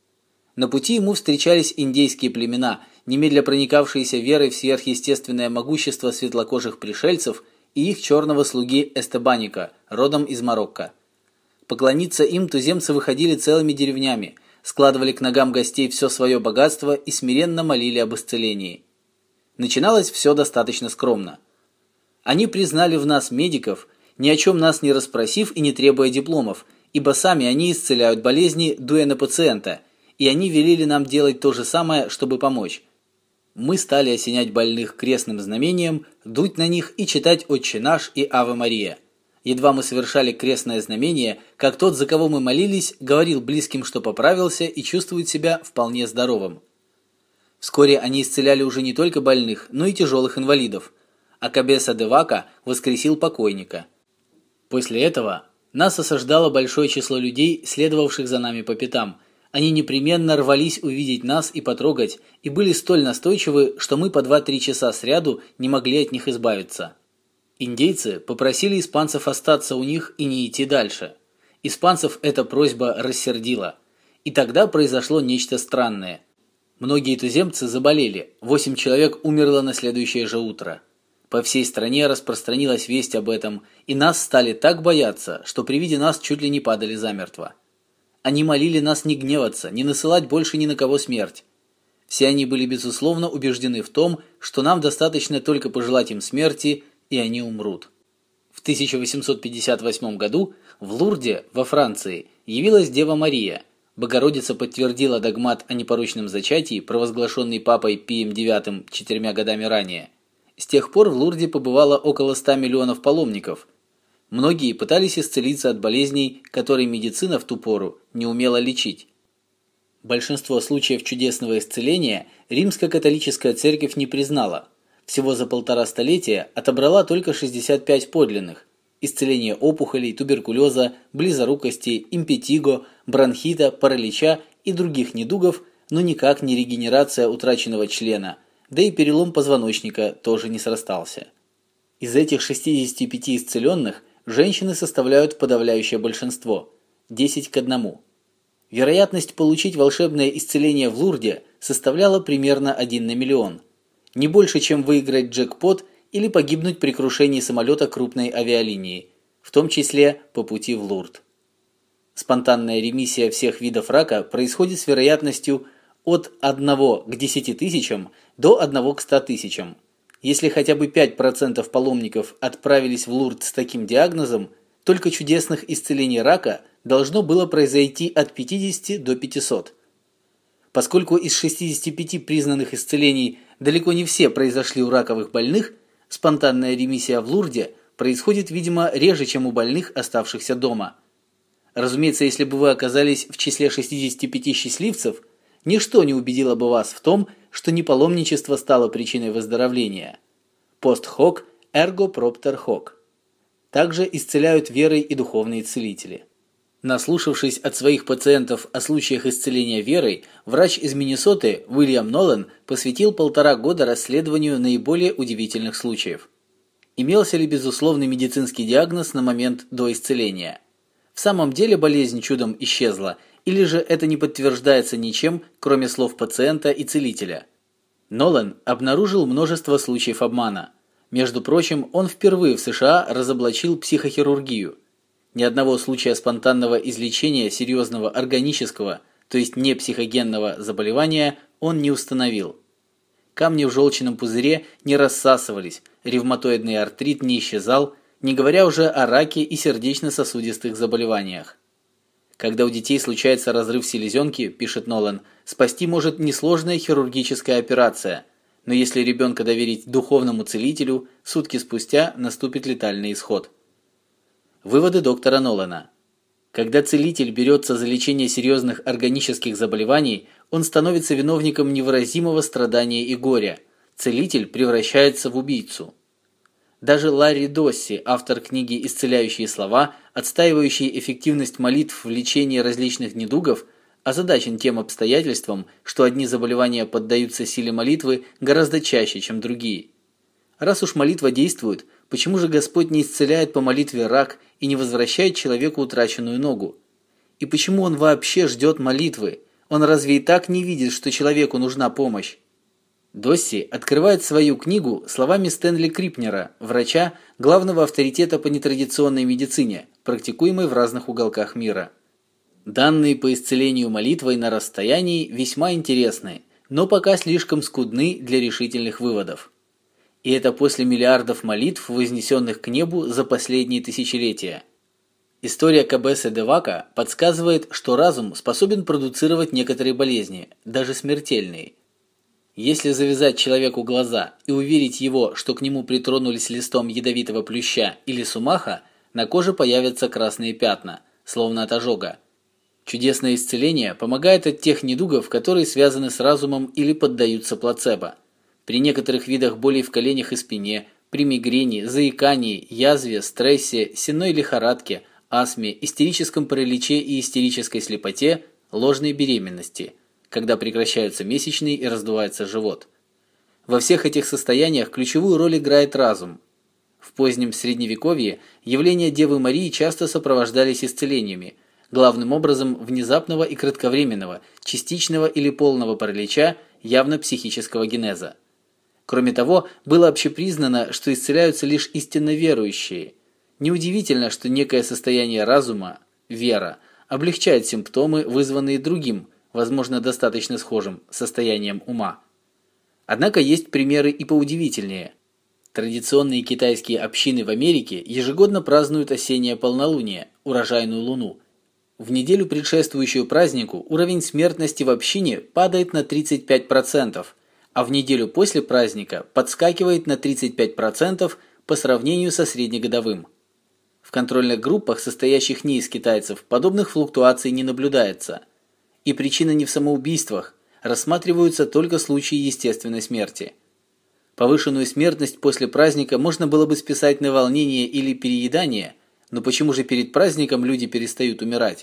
На пути ему встречались индейские племена, немедля проникавшиеся верой в сверхъестественное могущество светлокожих пришельцев и их черного слуги Эстебаника, родом из Марокко. Поклониться им туземцы выходили целыми деревнями, складывали к ногам гостей все свое богатство и смиренно молили об исцелении. Начиналось все достаточно скромно. Они признали в нас медиков, ни о чем нас не расспросив и не требуя дипломов, ибо сами они исцеляют болезни, дуя на пациента, и они велели нам делать то же самое, чтобы помочь. Мы стали осенять больных крестным знамением, дуть на них и читать «Отче наш» и «Аве Мария». Едва мы совершали крестное знамение, как тот, за кого мы молились, говорил близким, что поправился и чувствует себя вполне здоровым. Вскоре они исцеляли уже не только больных, но и тяжелых инвалидов, а Кабеса де Вака воскресил покойника. После этого нас осаждало большое число людей, следовавших за нами по пятам. Они непременно рвались увидеть нас и потрогать, и были столь настойчивы, что мы по два-три часа сряду не могли от них избавиться. Индейцы попросили испанцев остаться у них и не идти дальше. Испанцев эта просьба рассердила. И тогда произошло нечто странное. Многие туземцы заболели, восемь человек умерло на следующее же утро. По всей стране распространилась весть об этом, и нас стали так бояться, что при виде нас чуть ли не падали замертво. Они молили нас не гневаться, не насылать больше ни на кого смерть. Все они были безусловно убеждены в том, что нам достаточно только пожелать им смерти, и они умрут. В тысяча восемьсот пятьдесят восьмом году в Лурде, во Франции, явилась Дева Мария. Богородица подтвердила догмат о непорочном зачатии, провозглашенный папой Пием девятым четырьмя годами ранее. С тех пор в Лурде побывало около ста миллионов паломников. Многие пытались исцелиться от болезней, которые медицина в ту пору не умела лечить. Большинство случаев чудесного исцеления римско-католическая церковь не признала. Всего за полтора столетия отобрала только шестьдесят пять подлинных. Исцеление опухолей, туберкулеза, близорукости, импетиго, бронхита, паралича и других недугов, но никак не регенерация утраченного члена, да и перелом позвоночника тоже не срастался. Из этих шестидесяти пяти исцеленных женщины составляют подавляющее большинство – десять к одному. Вероятность получить волшебное исцеление в Лурде составляла примерно один на миллион. Не больше, чем выиграть джекпот или погибнуть при крушении самолета крупной авиалинии, в том числе по пути в Лурд. Спонтанная ремиссия всех видов рака происходит с вероятностью от одного к десяти тысячам до одного к ста тысячам. Если хотя бы пять процентов паломников отправились в Лурд с таким диагнозом, только чудесных исцелений рака должно было произойти от пятидесяти до пятисот. Поскольку из шестидесяти пяти признанных исцелений далеко не все произошли у раковых больных, спонтанная ремиссия в Лурде происходит, видимо, реже, чем у больных, оставшихся дома. Разумеется, если бы вы оказались в числе шестидесяти пяти счастливцев, ничто не убедило бы вас в том, что не паломничество стало причиной выздоровления. Post hoc ergo propter hoc. Также исцеляют верой и духовные целители. Наслушавшись от своих пациентов о случаях исцеления верой, врач из Миннесоты Уильям Нолан посвятил полтора года расследованию наиболее удивительных случаев. Имелся ли безусловный медицинский диагноз на момент до исцеления? В самом деле болезнь чудом исчезла, или же это не подтверждается ничем, кроме слов пациента и целителя? Нолан обнаружил множество случаев обмана. Между прочим, он впервые в США разоблачил психохирургию. Ни одного случая спонтанного излечения серьезного органического, то есть не психогенного заболевания, он не установил. Камни в желчном пузыре не рассасывались, ревматоидный артрит не исчезал, не говоря уже о раке и сердечно-сосудистых заболеваниях. Когда у детей случается разрыв селезенки, пишет Нолан, спасти может несложная хирургическая операция, но если ребенка доверить духовному целителю, сутки спустя наступит летальный исход. Выводы доктора Нолана. Когда целитель берется за лечение серьезных органических заболеваний, он становится виновником невыразимого страдания и горя. Целитель превращается в убийцу. Даже Ларри Досси, автор книги «Исцеляющие слова», отстаивающий эффективность молитв в лечении различных недугов, озадачен тем обстоятельством, что одни заболевания поддаются силе молитвы гораздо чаще, чем другие. Раз уж молитва действует, почему же Господь не исцеляет по молитве рак и не возвращает человеку утраченную ногу? И почему Он вообще ждет молитвы? Он разве и так не видит, что человеку нужна помощь? Досси открывает свою книгу словами Стэнли Крипнера, врача, главного авторитета по нетрадиционной медицине, практикуемой в разных уголках мира. Данные по исцелению молитвой на расстоянии весьма интересны, но пока слишком скудны для решительных выводов. И это после миллиардов молитв, вознесенных к небу за последние тысячелетия. История Кабесы де Вака подсказывает, что разум способен продуцировать некоторые болезни, даже смертельные. Если завязать человеку глаза и уверить его, что к нему притронулись листом ядовитого плюща или сумаха, на коже появятся красные пятна, словно от ожога. Чудесное исцеление помогает от тех недугов, которые связаны с разумом или поддаются плацебо. При некоторых видах болей в коленях и спине, при мигрени, заикании, язве, стрессе, сенной лихорадке, астме, истерическом параличе и истерической слепоте, ложной беременности, когда прекращаются месячные и раздувается живот. Во всех этих состояниях ключевую роль играет разум. В позднем Средневековье явления Девы Марии часто сопровождались исцелениями, главным образом внезапного и кратковременного, частичного или полного паралича, явно психического генеза. Кроме того, было общепризнано, что исцеляются лишь истинно верующие. Неудивительно, что некое состояние разума, вера, облегчает симптомы, вызванные другим, возможно, достаточно схожим состоянием ума. Однако есть примеры и поудивительнее. Традиционные китайские общины в Америке ежегодно празднуют осеннее полнолуние, урожайную луну. В неделю, предшествующую празднику, уровень смертности в общине падает на тридцать пять процентов, а в неделю после праздника подскакивает на тридцать пять процентов по сравнению со среднегодовым. В контрольных группах, состоящих не из китайцев, подобных флуктуаций не наблюдается. И причина не в самоубийствах, рассматриваются только случаи естественной смерти. Повышенную смертность после праздника можно было бы списать на волнение или переедание, но почему же перед праздником люди перестают умирать?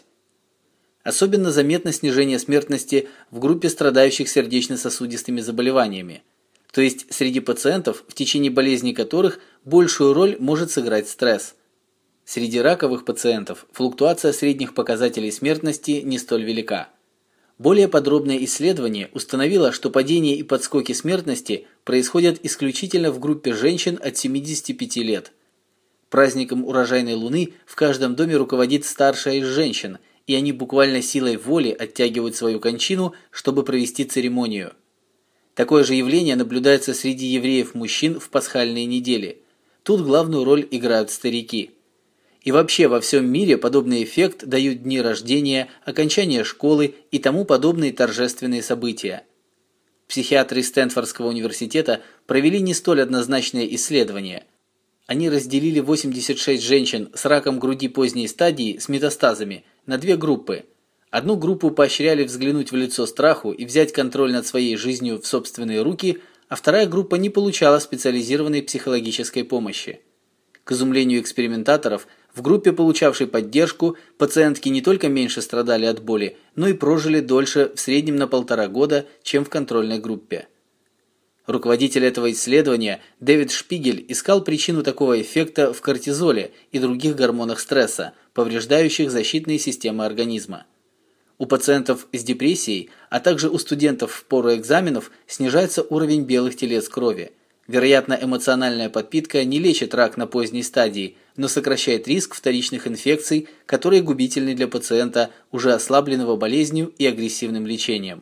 Особенно заметно снижение смертности в группе страдающих сердечно-сосудистыми заболеваниями, то есть среди пациентов, в течение болезни которых большую роль может сыграть стресс. Среди раковых пациентов флуктуация средних показателей смертности не столь велика. Более подробное исследование установило, что падение и подскоки смертности происходят исключительно в группе женщин от семидесяти пяти лет. Праздником урожайной луны в каждом доме руководит старшая из женщин, и они буквально силой воли оттягивают свою кончину, чтобы провести церемонию. Такое же явление наблюдается среди евреев-мужчин в пасхальные недели. Тут главную роль играют старики. И вообще во всем мире подобный эффект дают дни рождения, окончание школы и тому подобные торжественные события. Психиатры Стэнфордского университета провели не столь однозначное исследование. Они разделили восемьдесят шесть женщин с раком груди поздней стадии с метастазами на две группы. Одну группу поощряли взглянуть в лицо страху и взять контроль над своей жизнью в собственные руки, а вторая группа не получала специализированной психологической помощи. К изумлению экспериментаторов, в группе, получавшей поддержку, пациентки не только меньше страдали от боли, но и прожили дольше в среднем на полтора года, чем в контрольной группе. Руководитель этого исследования Дэвид Шпигель искал причину такого эффекта в кортизоле и других гормонах стресса, повреждающих защитные системы организма. У пациентов с депрессией, а также у студентов в пору экзаменов снижается уровень белых телец крови. Вероятно, эмоциональная подпитка не лечит рак на поздней стадии, но сокращает риск вторичных инфекций, которые губительны для пациента, уже ослабленного болезнью и агрессивным лечением.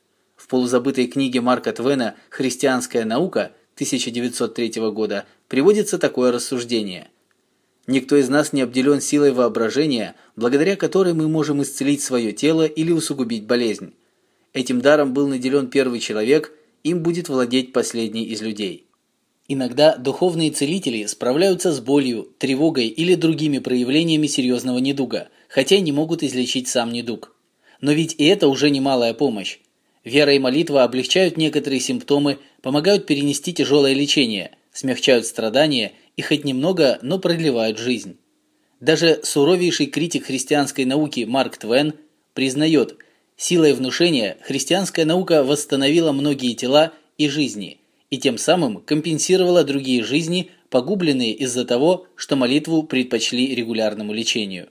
В полузабытой книге Марка Твена «Христианская наука» тысяча девятьсот третьего года приводится такое рассуждение. Никто из нас не обделен силой воображения, благодаря которой мы можем исцелить свое тело или усугубить болезнь. Этим даром был наделен первый человек, им будет владеть последний из людей. Иногда духовные целители справляются с болью, тревогой или другими проявлениями серьезного недуга, хотя не могут излечить сам недуг. Но ведь и это уже немалая помощь. Вера и молитва облегчают некоторые симптомы, помогают перенести тяжелое лечение, смягчают страдания и хоть немного, но продлевают жизнь. Даже суровейший критик христианской науки Марк Твен признает, силой внушения христианская наука восстановила многие тела и жизни, и тем самым компенсировала другие жизни, погубленные из-за того, что молитву предпочли регулярному лечению.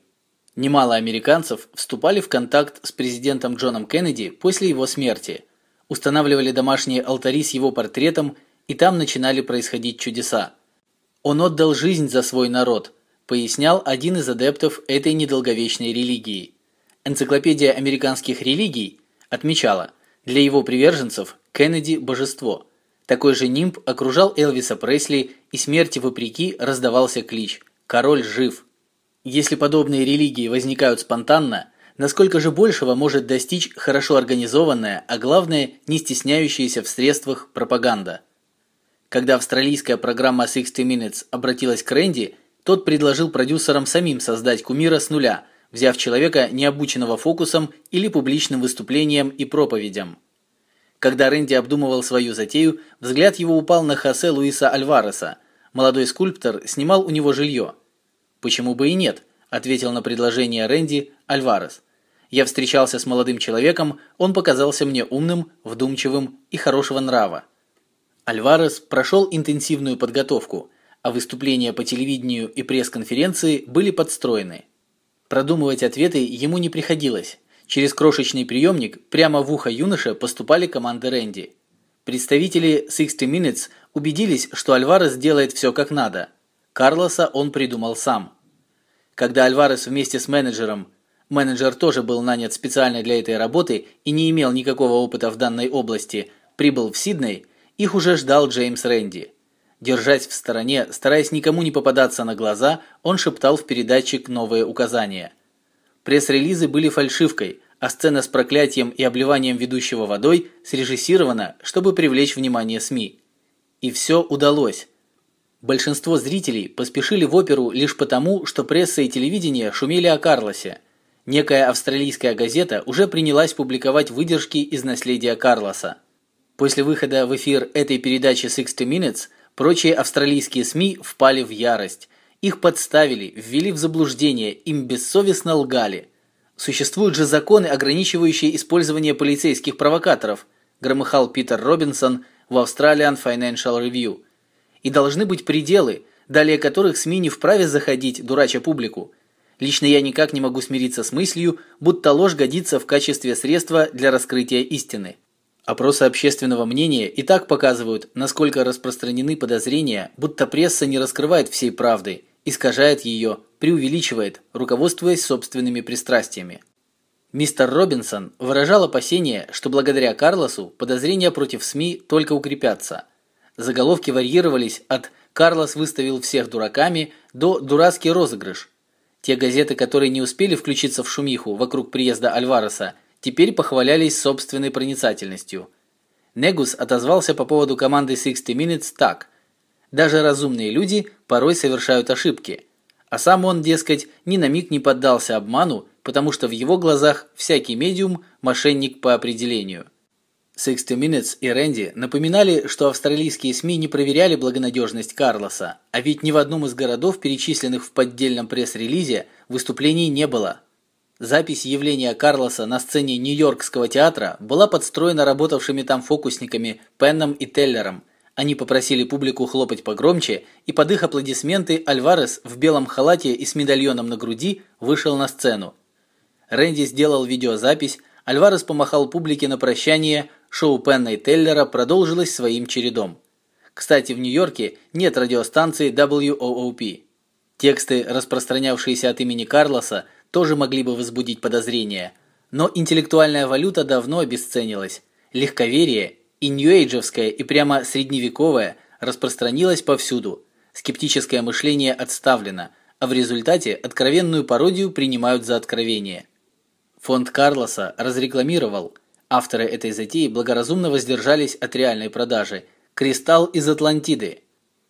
Немало американцев вступали в контакт с президентом Джоном Кеннеди после его смерти, устанавливали домашние алтари с его портретом, и там начинали происходить чудеса. «Он отдал жизнь за свой народ», пояснял один из адептов этой недолговечной религии. Энциклопедия американских религий отмечала, для его приверженцев Кеннеди – божество. Такой же нимб окружал Элвиса Пресли, и смерти вопреки раздавался клич «Король жив». Если подобные религии возникают спонтанно, насколько же большего может достичь хорошо организованная, а главное, не стесняющаяся в средствах пропаганда? Когда австралийская программа sixty minutes обратилась к Рэнди, тот предложил продюсерам самим создать кумира с нуля, взяв человека, необученного фокусам или публичным выступлениям и проповедям. Когда Рэнди обдумывал свою затею, взгляд его упал на Хосе Луиса Альвареса. Молодой скульптор снимал у него жилье. «Почему бы и нет?» – ответил на предложение Рэнди Альварес. «Я встречался с молодым человеком, он показался мне умным, вдумчивым и хорошего нрава». Альварес прошел интенсивную подготовку, а выступления по телевидению и пресс-конференции были подстроены. Продумывать ответы ему не приходилось. Через крошечный приемник прямо в ухо юноше поступали команды Рэнди. Представители sixty minutes убедились, что Альварес делает все как надо. Карлоса он придумал сам. Когда Альварес вместе с менеджером, менеджер тоже был нанят специально для этой работы и не имел никакого опыта в данной области, прибыл в Сидней, их уже ждал Джеймс Рэнди. Держась в стороне, стараясь никому не попадаться на глаза, он шептал в передатчик новые указания. Пресс-релизы были фальшивкой, а сцена с проклятием и обливанием ведущего водой срежиссирована, чтобы привлечь внимание СМИ. И все удалось. Большинство зрителей поспешили в оперу лишь потому, что пресса и телевидение шумели о Карлосе. Некая австралийская газета уже принялась публиковать выдержки из наследия Карлоса. После выхода в эфир этой передачи sixty minutes прочие австралийские СМИ впали в ярость. Их подставили, ввели в заблуждение, им бессовестно лгали. Существуют же законы, ограничивающие использование полицейских провокаторов, громыхал Питер Робинсон в Australian Financial Review. И должны быть пределы, далее которых СМИ не вправе заходить, дурача публику. Лично я никак не могу смириться с мыслью, будто ложь годится в качестве средства для раскрытия истины. Опросы общественного мнения и так показывают, насколько распространены подозрения, будто пресса не раскрывает всей правды, искажает ее, преувеличивает, руководствуясь собственными пристрастиями. Мистер Робинсон выражал опасение, что благодаря Карлосу подозрения против СМИ только укрепятся. Заголовки варьировались от «Карлос выставил всех дураками» до «Дурацкий розыгрыш». Те газеты, которые не успели включиться в шумиху вокруг приезда Альвареса, теперь похвалялись собственной проницательностью. Негус отозвался по поводу команды sixty minutes так: «Даже разумные люди порой совершают ошибки». А сам он, дескать, ни на миг не поддался обману, потому что в его глазах всякий медиум – мошенник по определению. sixty minutes и Рэнди напоминали, что австралийские СМИ не проверяли благонадежность Карлоса, а ведь ни в одном из городов, перечисленных в поддельном пресс-релизе, выступлений не было. Запись явления Карлоса на сцене Нью-Йоркского театра была подстроена работавшими там фокусниками Пенном и Теллером. Они попросили публику хлопать погромче, и под их аплодисменты Альварес в белом халате и с медальоном на груди вышел на сцену. Рэнди сделал видеозапись, Альварес помахал публике на прощание, шоу Пенна и Теллера продолжилось своим чередом. Кстати, в Нью-Йорке нет радиостанции дабл ю о о пи. Тексты, распространявшиеся от имени Карлоса, тоже могли бы возбудить подозрения, но интеллектуальная валюта давно обесценилась. Легковерие, и нью-эйджевское, и прямо средневековое, распространилось повсюду. Скептическое мышление отставлено, а в результате откровенную пародию принимают за откровение. Фонд Карлоса разрекламировал, авторы этой затеи благоразумно воздержались от реальной продажи, кристалл из Атлантиды.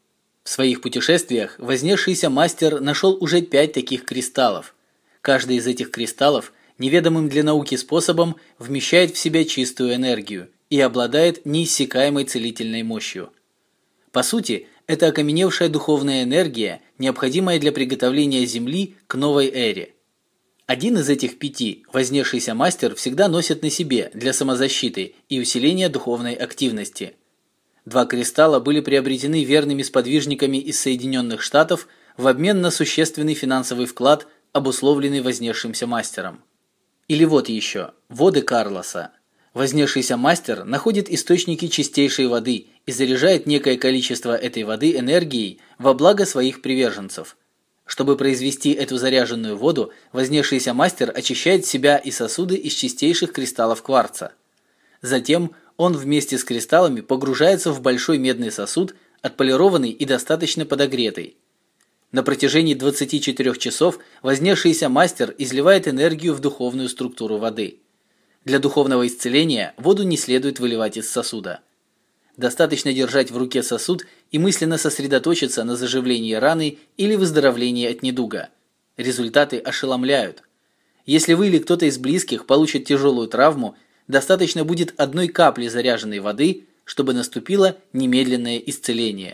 В своих путешествиях вознесшийся мастер нашел уже пять таких кристаллов. Каждый из этих кристаллов неведомым для науки способом вмещает в себя чистую энергию и обладает неиссякаемой целительной мощью. По сути, это окаменевшая духовная энергия, необходимая для приготовления Земли к новой эре. Один из этих пяти вознесшийся мастер всегда носит на себе для самозащиты и усиления духовной активности. Два кристалла были приобретены верными сподвижниками из Соединенных Штатов в обмен на существенный финансовый вклад обусловленный вознесшимся мастером. Или вот еще, воды Карлоса. Вознесшийся мастер находит источники чистейшей воды и заряжает некое количество этой воды энергией во благо своих приверженцев. Чтобы произвести эту заряженную воду, вознесшийся мастер очищает себя и сосуды из чистейших кристаллов кварца. Затем он вместе с кристаллами погружается в большой медный сосуд, отполированный и достаточно подогретый. На протяжении двадцати четырёх часов вознесшийся мастер изливает энергию в духовную структуру воды. Для духовного исцеления воду не следует выливать из сосуда. Достаточно держать в руке сосуд и мысленно сосредоточиться на заживлении раны или выздоровлении от недуга. Результаты ошеломляют. Если вы или кто-то из близких получит тяжелую травму, достаточно будет одной капли заряженной воды, чтобы наступило немедленное исцеление.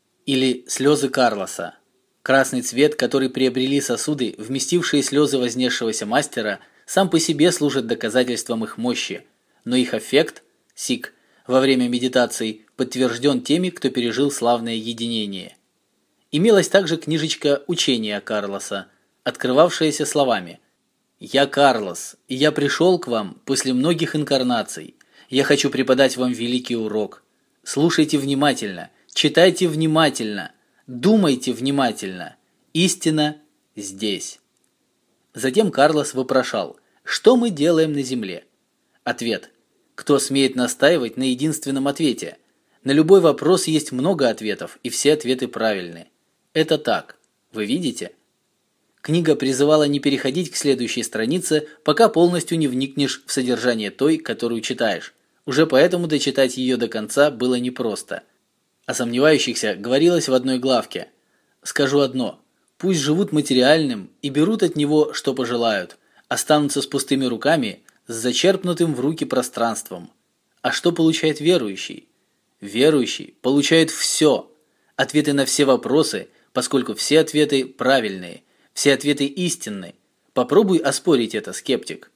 Или слезы Карлоса. Красный цвет, который приобрели сосуды, вместившие слезы вознесшегося мастера, сам по себе служит доказательством их мощи, но их эффект, сик, во время медитаций подтвержден теми, кто пережил славное единение. Имелась также книжечка «Учения Карлоса», открывавшаяся словами: «Я Карлос, и я пришел к вам после многих инкарнаций. Я хочу преподать вам великий урок. Слушайте внимательно, читайте внимательно, думайте внимательно. Истина здесь». Затем Карлос вопрошал: «Что мы делаем на Земле?» Ответ: «Кто смеет настаивать на единственном ответе? На любой вопрос есть много ответов, и все ответы правильны. Это так. Вы видите?» Книга призывала не переходить к следующей странице, пока полностью не вникнешь в содержание той, которую читаешь. Уже поэтому дочитать ее до конца было непросто. О сомневающихся говорилось в одной главке. Скажу одно: пусть живут материальным и берут от него, что пожелают, останутся с пустыми руками, с зачерпнутым в руки пространством. А что получает верующий? Верующий получает все. Ответы на все вопросы, поскольку все ответы правильные, все ответы истинны. Попробуй оспорить это, скептик.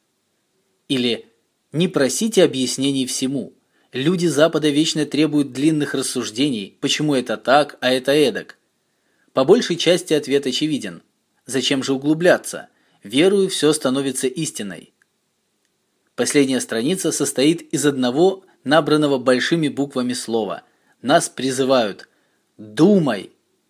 Или: не просите объяснений всему. Люди Запада вечно требуют длинных рассуждений, почему это так, а это эдак. По большей части ответ очевиден. Зачем же углубляться? Верую, все становится истиной. Последняя страница состоит из одного набранного большими буквами слова. Нас призывают: «Думай!».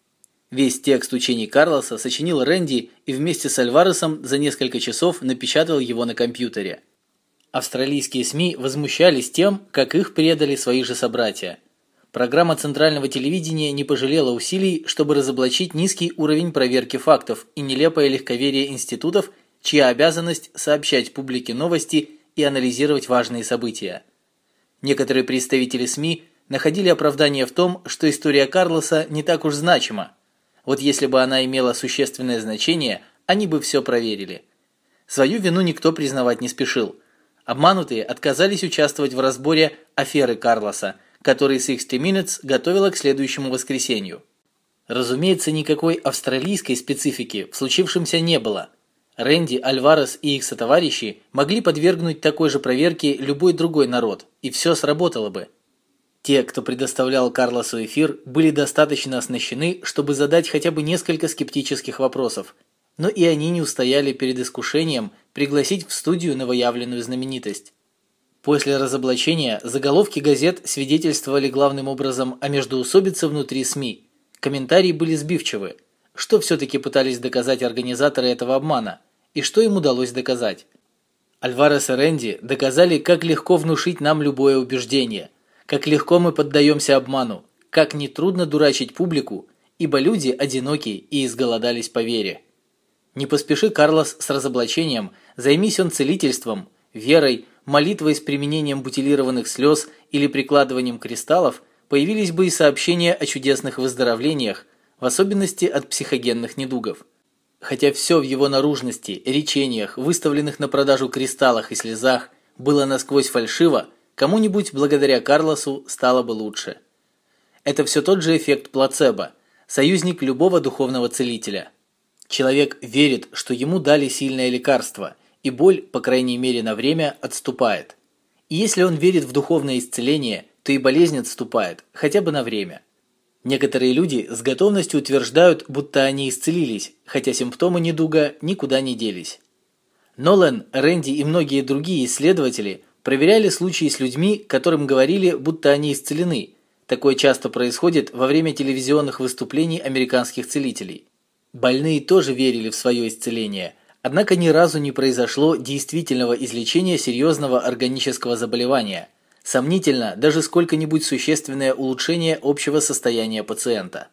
Весь текст учений Карлоса сочинил Рэнди и вместе с Альваресом за несколько часов напечатал его на компьютере. Австралийские СМИ возмущались тем, как их предали свои же собратья. Программа центрального телевидения не пожалела усилий, чтобы разоблачить низкий уровень проверки фактов и нелепое легковерие институтов, чья обязанность сообщать публике новости и анализировать важные события. Некоторые представители СМИ находили оправдание в том, что история Карлоса не так уж значима. Вот если бы она имела существенное значение, они бы все проверили. Свою вину никто признавать не спешил. Обманутые отказались участвовать в разборе аферы Карлоса, который сиксти минутс готовила к следующему воскресенью. Разумеется, никакой австралийской специфики в случившемся не было. Рэнди, Альварес и их сотоварищи могли подвергнуть такой же проверке любой другой народ, и все сработало бы. Те, кто предоставлял Карлосу эфир, были достаточно оснащены, чтобы задать хотя бы несколько скептических вопросов, но и они не устояли перед искушением пригласить в студию новоявленную знаменитость. После разоблачения заголовки газет свидетельствовали главным образом о междоусобице внутри СМИ. Комментарии были сбивчивы. Что все-таки пытались доказать организаторы этого обмана? И что им удалось доказать? Альварес и Рэнди доказали, как легко внушить нам любое убеждение, как легко мы поддаемся обману, как нетрудно дурачить публику, ибо люди одиноки и изголодались по вере. Не поспеши, Карлос, с разоблачением, займись он целительством, верой, молитвой с применением бутилированных слез или прикладыванием кристаллов, появились бы и сообщения о чудесных выздоровлениях, в особенности от психогенных недугов. Хотя все в его наружности, речениях, выставленных на продажу кристаллах и слезах, было насквозь фальшиво, кому-нибудь благодаря Карлосу стало бы лучше. Это все тот же эффект плацебо, союзник любого духовного целителя. Человек верит, что ему дали сильное лекарство, и боль, по крайней мере на время, отступает. И если он верит в духовное исцеление, то и болезнь отступает, хотя бы на время. Некоторые люди с готовностью утверждают, будто они исцелились, хотя симптомы недуга никуда не делись. Нолан, Рэнди и многие другие исследователи проверяли случаи с людьми, которым говорили, будто они исцелены. Такое часто происходит во время телевизионных выступлений американских целителей. Больные тоже верили в свое исцеление, однако ни разу не произошло действительного излечения серьезного органического заболевания. Сомнительно даже сколько-нибудь существенное улучшение общего состояния пациента.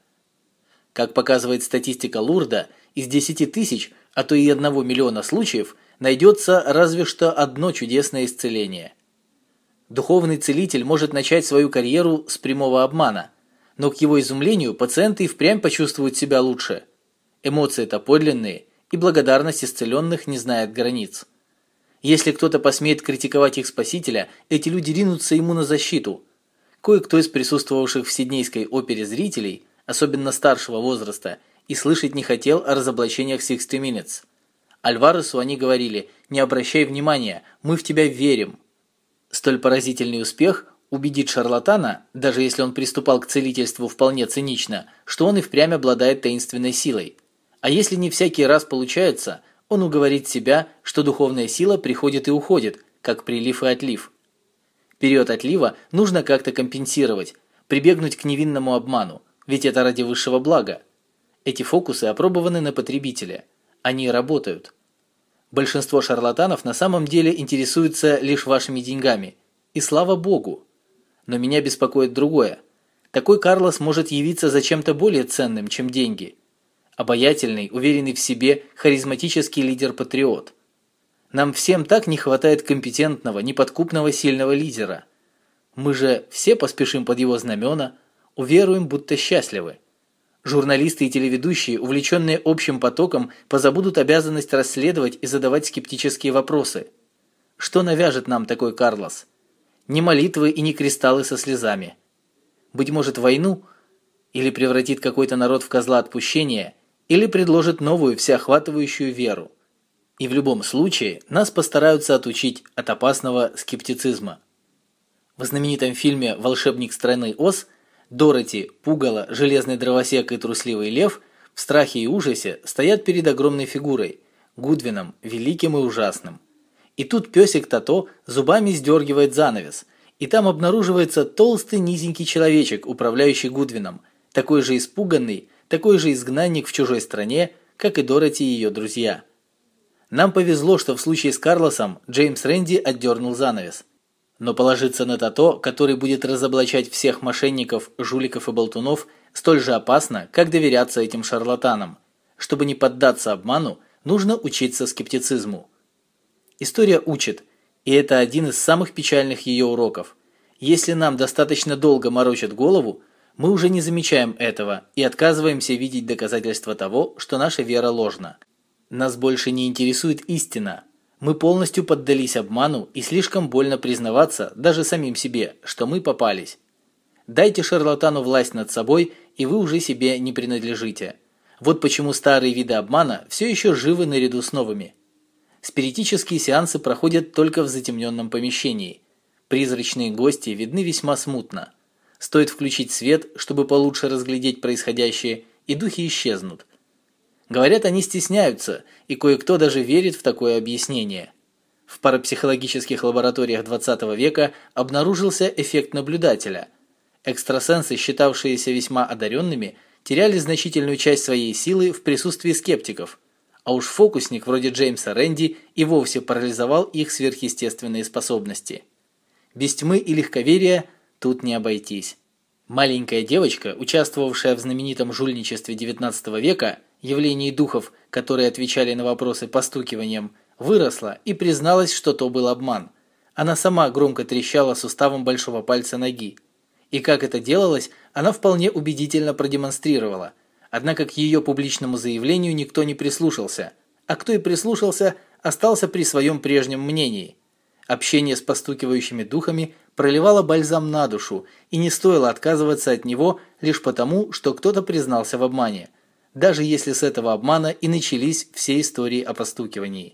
Как показывает статистика Лурда, из десяти тысяч, а то и одного миллиона случаев найдется разве что одно чудесное исцеление. Духовный целитель может начать свою карьеру с прямого обмана, но к его изумлению пациенты и впрямь почувствуют себя лучше. Эмоции-то подлинные, и благодарность исцеленных не знает границ. Если кто-то посмеет критиковать их спасителя, эти люди ринутся ему на защиту. Кое-кто из присутствовавших в Сиднейской опере зрителей, особенно старшего возраста, и слышать не хотел о разоблачениях шестьдесят Minutes. Альваресу они говорили: «Не обращай внимания, мы в тебя верим». Столь поразительный успех убедит шарлатана, даже если он приступал к целительству вполне цинично, что он и впрямь обладает таинственной силой. А если не всякий раз получается, он уговорит себя, что духовная сила приходит и уходит, как прилив и отлив. Период отлива нужно как-то компенсировать, прибегнуть к невинному обману, ведь это ради высшего блага. Эти фокусы опробованы на потребителе. Они работают. Большинство шарлатанов на самом деле интересуются лишь вашими деньгами. И слава богу. Но меня беспокоит другое. Такой Карлос может явиться за чем-то более ценным, чем деньги. Обаятельный, уверенный в себе, харизматический лидер-патриот. Нам всем так не хватает компетентного, неподкупного, сильного лидера. Мы же все поспешим под его знамена, уверуем, будто счастливы. Журналисты и телеведущие, увлеченные общим потоком, позабудут обязанность расследовать и задавать скептические вопросы. Что навяжет нам такой Карлос? Не молитвы и не кристаллы со слезами. Быть может, войну? Или превратит какой-то народ в козла отпущения? Или предложит новую всеохватывающую веру? И в любом случае нас постараются отучить от опасного скептицизма. В знаменитом фильме «Волшебник страны Оз» Дороти, Пугало, Железный дровосек и Трусливый лев в страхе и ужасе стоят перед огромной фигурой – Гудвином, великим и ужасным. И тут песик Тото зубами сдергивает занавес, и там обнаруживается толстый низенький человечек, управляющий Гудвином, такой же испуганный, такой же изгнанник в чужой стране, как и Дороти и ее друзья. Нам повезло, что в случае с Карлосом Джеймс Рэнди отдернул занавес. Но положиться на Тото, который будет разоблачать всех мошенников, жуликов и болтунов, столь же опасно, как доверяться этим шарлатанам. Чтобы не поддаться обману, нужно учиться скептицизму. История учит, и это один из самых печальных ее уроков. Если нам достаточно долго морочат голову, мы уже не замечаем этого и отказываемся видеть доказательства того, что наша вера ложна. Нас больше не интересует истина. Мы полностью поддались обману и слишком больно признаваться даже самим себе, что мы попались. Дайте шарлатану власть над собой, и вы уже себе не принадлежите. Вот почему старые виды обмана все еще живы наряду с новыми. Спиритические сеансы проходят только в затемненном помещении. Призрачные гости видны весьма смутно. Стоит включить свет, чтобы получше разглядеть происходящее, и духи исчезнут. Говорят, они стесняются, и кое-кто даже верит в такое объяснение. В парапсихологических лабораториях двадцатого века обнаружился эффект наблюдателя. Экстрасенсы, считавшиеся весьма одаренными, теряли значительную часть своей силы в присутствии скептиков, а уж фокусник вроде Джеймса Рэнди и вовсе парализовал их сверхъестественные способности. Без тьмы и легковерия тут не обойтись. Маленькая девочка, участвовавшая в знаменитом жульничестве девятнадцатого века, явлении духов, которые отвечали на вопросы постукиванием, выросла и призналась, что то был обман. Она сама громко трещала суставом большого пальца ноги. И как это делалось, она вполне убедительно продемонстрировала. Однако к ее публичному заявлению никто не прислушался, а кто и прислушался, остался при своем прежнем мнении. Общение с постукивающими духами проливало бальзам на душу, и не стоило отказываться от него лишь потому, что кто-то признался в обмане, даже если с этого обмана и начались все истории о постукивании.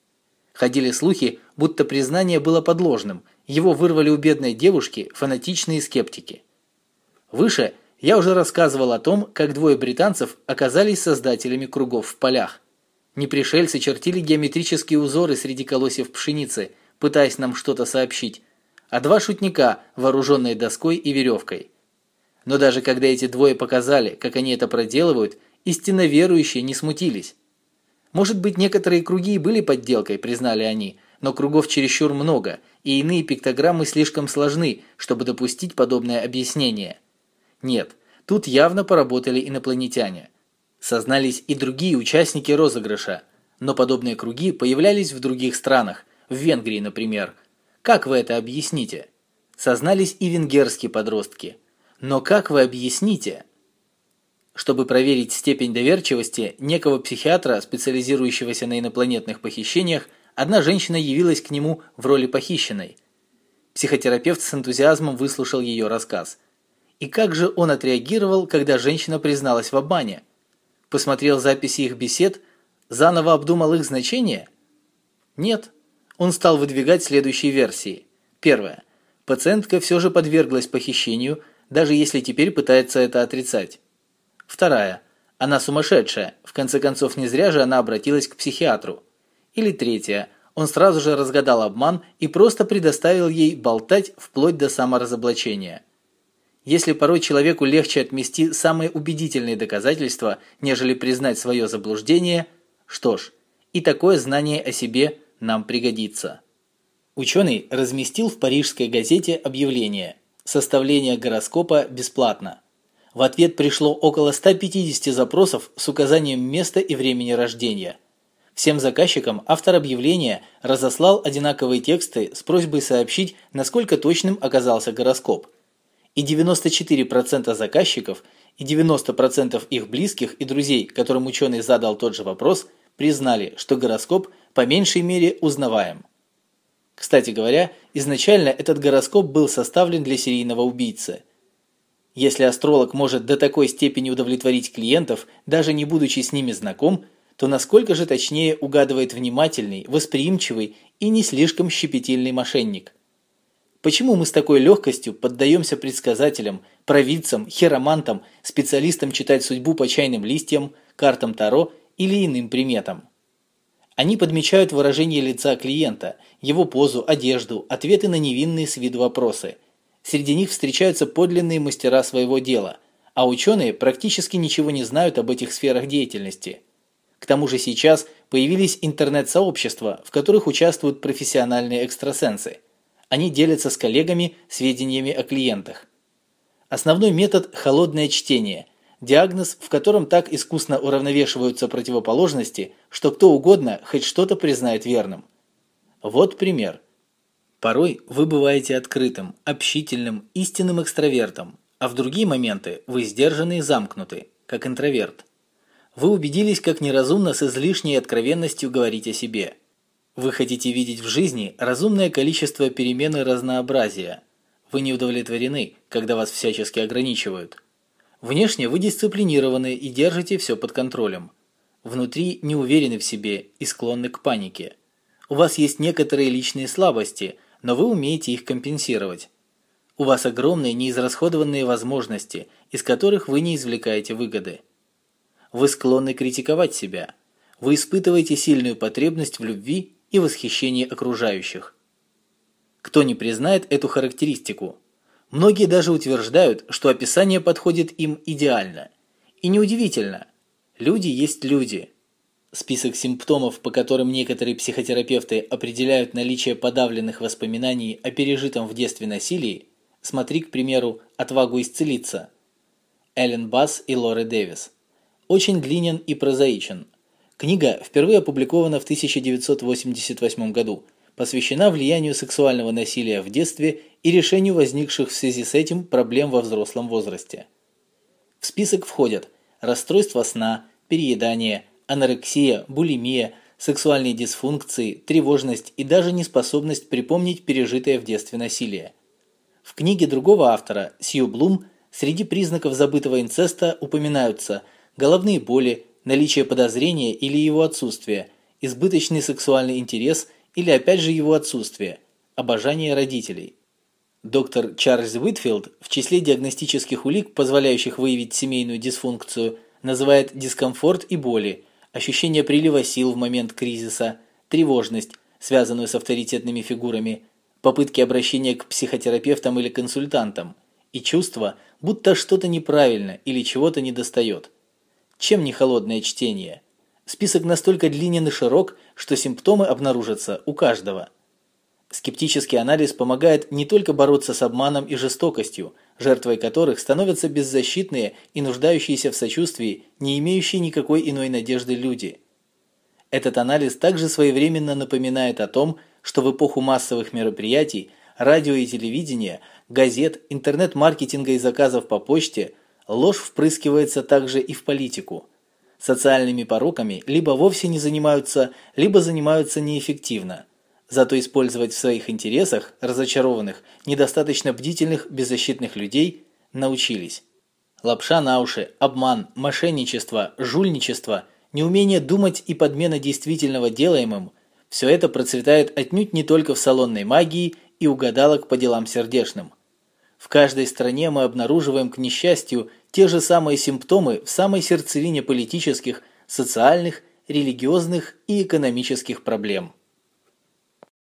Ходили слухи, будто признание было подложным, его вырвали у бедной девушки фанатичные скептики. Выше Я уже рассказывал о том, как двое британцев оказались создателями кругов в полях. Непришельцы чертили геометрические узоры среди колосьев пшеницы, пытаясь нам что-то сообщить, а два шутника, вооруженные доской и веревкой. Но даже когда эти двое показали, как они это проделывают, истинно верующие не смутились. Может быть, некоторые круги и были подделкой, признали они, но кругов чересчур много, и иные пиктограммы слишком сложны, чтобы допустить подобное объяснение. Нет, тут явно поработали инопланетяне. Сознались и другие участники розыгрыша, но подобные круги появлялись в других странах, в Венгрии, например. Как вы это объясните? Сознались и венгерские подростки. Но как вы объясните? Чтобы проверить степень доверчивости некого психиатра, специализирующегося на инопланетных похищениях, одна женщина явилась к нему в роли похищенной. Психотерапевт с энтузиазмом выслушал ее рассказ. И как же он отреагировал, когда женщина призналась в обмане? Посмотрел записи их бесед, заново обдумал их значение? Нет. Он стал выдвигать следующие версии. Первое. Пациентка все же подверглась похищению, даже если теперь пытается это отрицать. Вторая. Она сумасшедшая, в конце концов не зря же она обратилась к психиатру. Или третья. Он сразу же разгадал обман и просто предоставил ей болтать вплоть до саморазоблачения. Если порой человеку легче отмести самые убедительные доказательства, нежели признать свое заблуждение, что ж, и такое знание о себе нам пригодится. Ученый разместил в парижской газете объявление «Составление гороскопа бесплатно». В ответ пришло около ста пятидесяти запросов с указанием места и времени рождения. Всем заказчикам автор объявления разослал одинаковые тексты с просьбой сообщить, насколько точным оказался гороскоп. И девяносто четыре процента заказчиков и девяносто процентов их близких и друзей, которым ученый задал тот же вопрос, признали, что гороскоп по меньшей мере узнаваем. Кстати говоря, изначально этот гороскоп был составлен для серийного убийцы. Если астролог может до такой степени удовлетворить клиентов, даже не будучи с ними знаком, то насколько же точнее угадывает внимательный, восприимчивый и не слишком щепетильный мошенник. Почему мы с такой легкостью поддаемся предсказателям, провидцам, хиромантам, специалистам читать судьбу по чайным листьям, картам Таро или иным приметам? Они подмечают выражение лица клиента, его позу, одежду, ответы на невинные с виду вопросы. Среди них встречаются подлинные мастера своего дела, а ученые практически ничего не знают об этих сферах деятельности. К тому же сейчас появились интернет-сообщества, в которых участвуют профессиональные экстрасенсы. Они делятся с коллегами сведениями о клиентах. Основной метод – холодное чтение, диагноз, в котором так искусно уравновешиваются противоположности, что кто угодно хоть что-то признает верным. Вот пример. Порой вы бываете открытым, общительным, истинным экстравертом, а в другие моменты вы сдержанный и замкнутый, как интроверт. Вы убедились, как неразумно с излишней откровенностью говорить о себе. Вы хотите видеть в жизни разумное количество перемен и разнообразия. Вы не удовлетворены, когда вас всячески ограничивают. Внешне вы дисциплинированы и держите все под контролем. Внутри не уверены в себе и склонны к панике. У вас есть некоторые личные слабости, но вы умеете их компенсировать. У вас огромные неизрасходованные возможности, из которых вы не извлекаете выгоды. Вы склонны критиковать себя. Вы испытываете сильную потребность в любви и восхищении окружающих. Кто не признает эту характеристику? Многие даже утверждают, что описание подходит им идеально. И неудивительно. Люди есть люди. Список симптомов, по которым некоторые психотерапевты определяют наличие подавленных воспоминаний о пережитом в детстве насилии, смотри, к примеру, «Отвагу исцелиться» Эллен Басс и Лори Дэвис, очень длинен и прозаичен. Книга впервые опубликована в тысяча девятьсот восемьдесят восьмом году, посвящена влиянию сексуального насилия в детстве и решению возникших в связи с этим проблем во взрослом возрасте. В список входят расстройство сна, переедание, анорексия, булимия, сексуальные дисфункции, тревожность и даже неспособность припомнить пережитое в детстве насилие. В книге другого автора, Сью Блум, среди признаков забытого инцеста упоминаются головные боли, наличие подозрения или его отсутствие, избыточный сексуальный интерес или опять же его отсутствие, обожание родителей. Доктор Чарльз Уитфилд в числе диагностических улик, позволяющих выявить семейную дисфункцию, называет дискомфорт и боли, ощущение прилива сил в момент кризиса, тревожность, связанную с авторитетными фигурами, попытки обращения к психотерапевтам или консультантам, и чувство, будто что-то неправильно или чего-то недостает. Чем не холодное чтение? Список настолько длинен и широк, что симптомы обнаружатся у каждого. Скептический анализ помогает не только бороться с обманом и жестокостью, жертвой которых становятся беззащитные и нуждающиеся в сочувствии, не имеющие никакой иной надежды люди. Этот анализ также своевременно напоминает о том, что в эпоху массовых мероприятий, радио и телевидения, газет, интернет-маркетинга и заказов по почте ложь впрыскивается также и в политику. Социальными пороками либо вовсе не занимаются, либо занимаются неэффективно. Зато использовать в своих интересах разочарованных, недостаточно бдительных, беззащитных людей научились. Лапша на уши, обман, мошенничество, жульничество, неумение думать и подмена действительного делаемым – все это процветает отнюдь не только в салонной магии и у гадалок по делам сердечным. В каждой стране мы обнаруживаем, к несчастью, те же самые симптомы в самой сердцевине политических, социальных, религиозных и экономических проблем.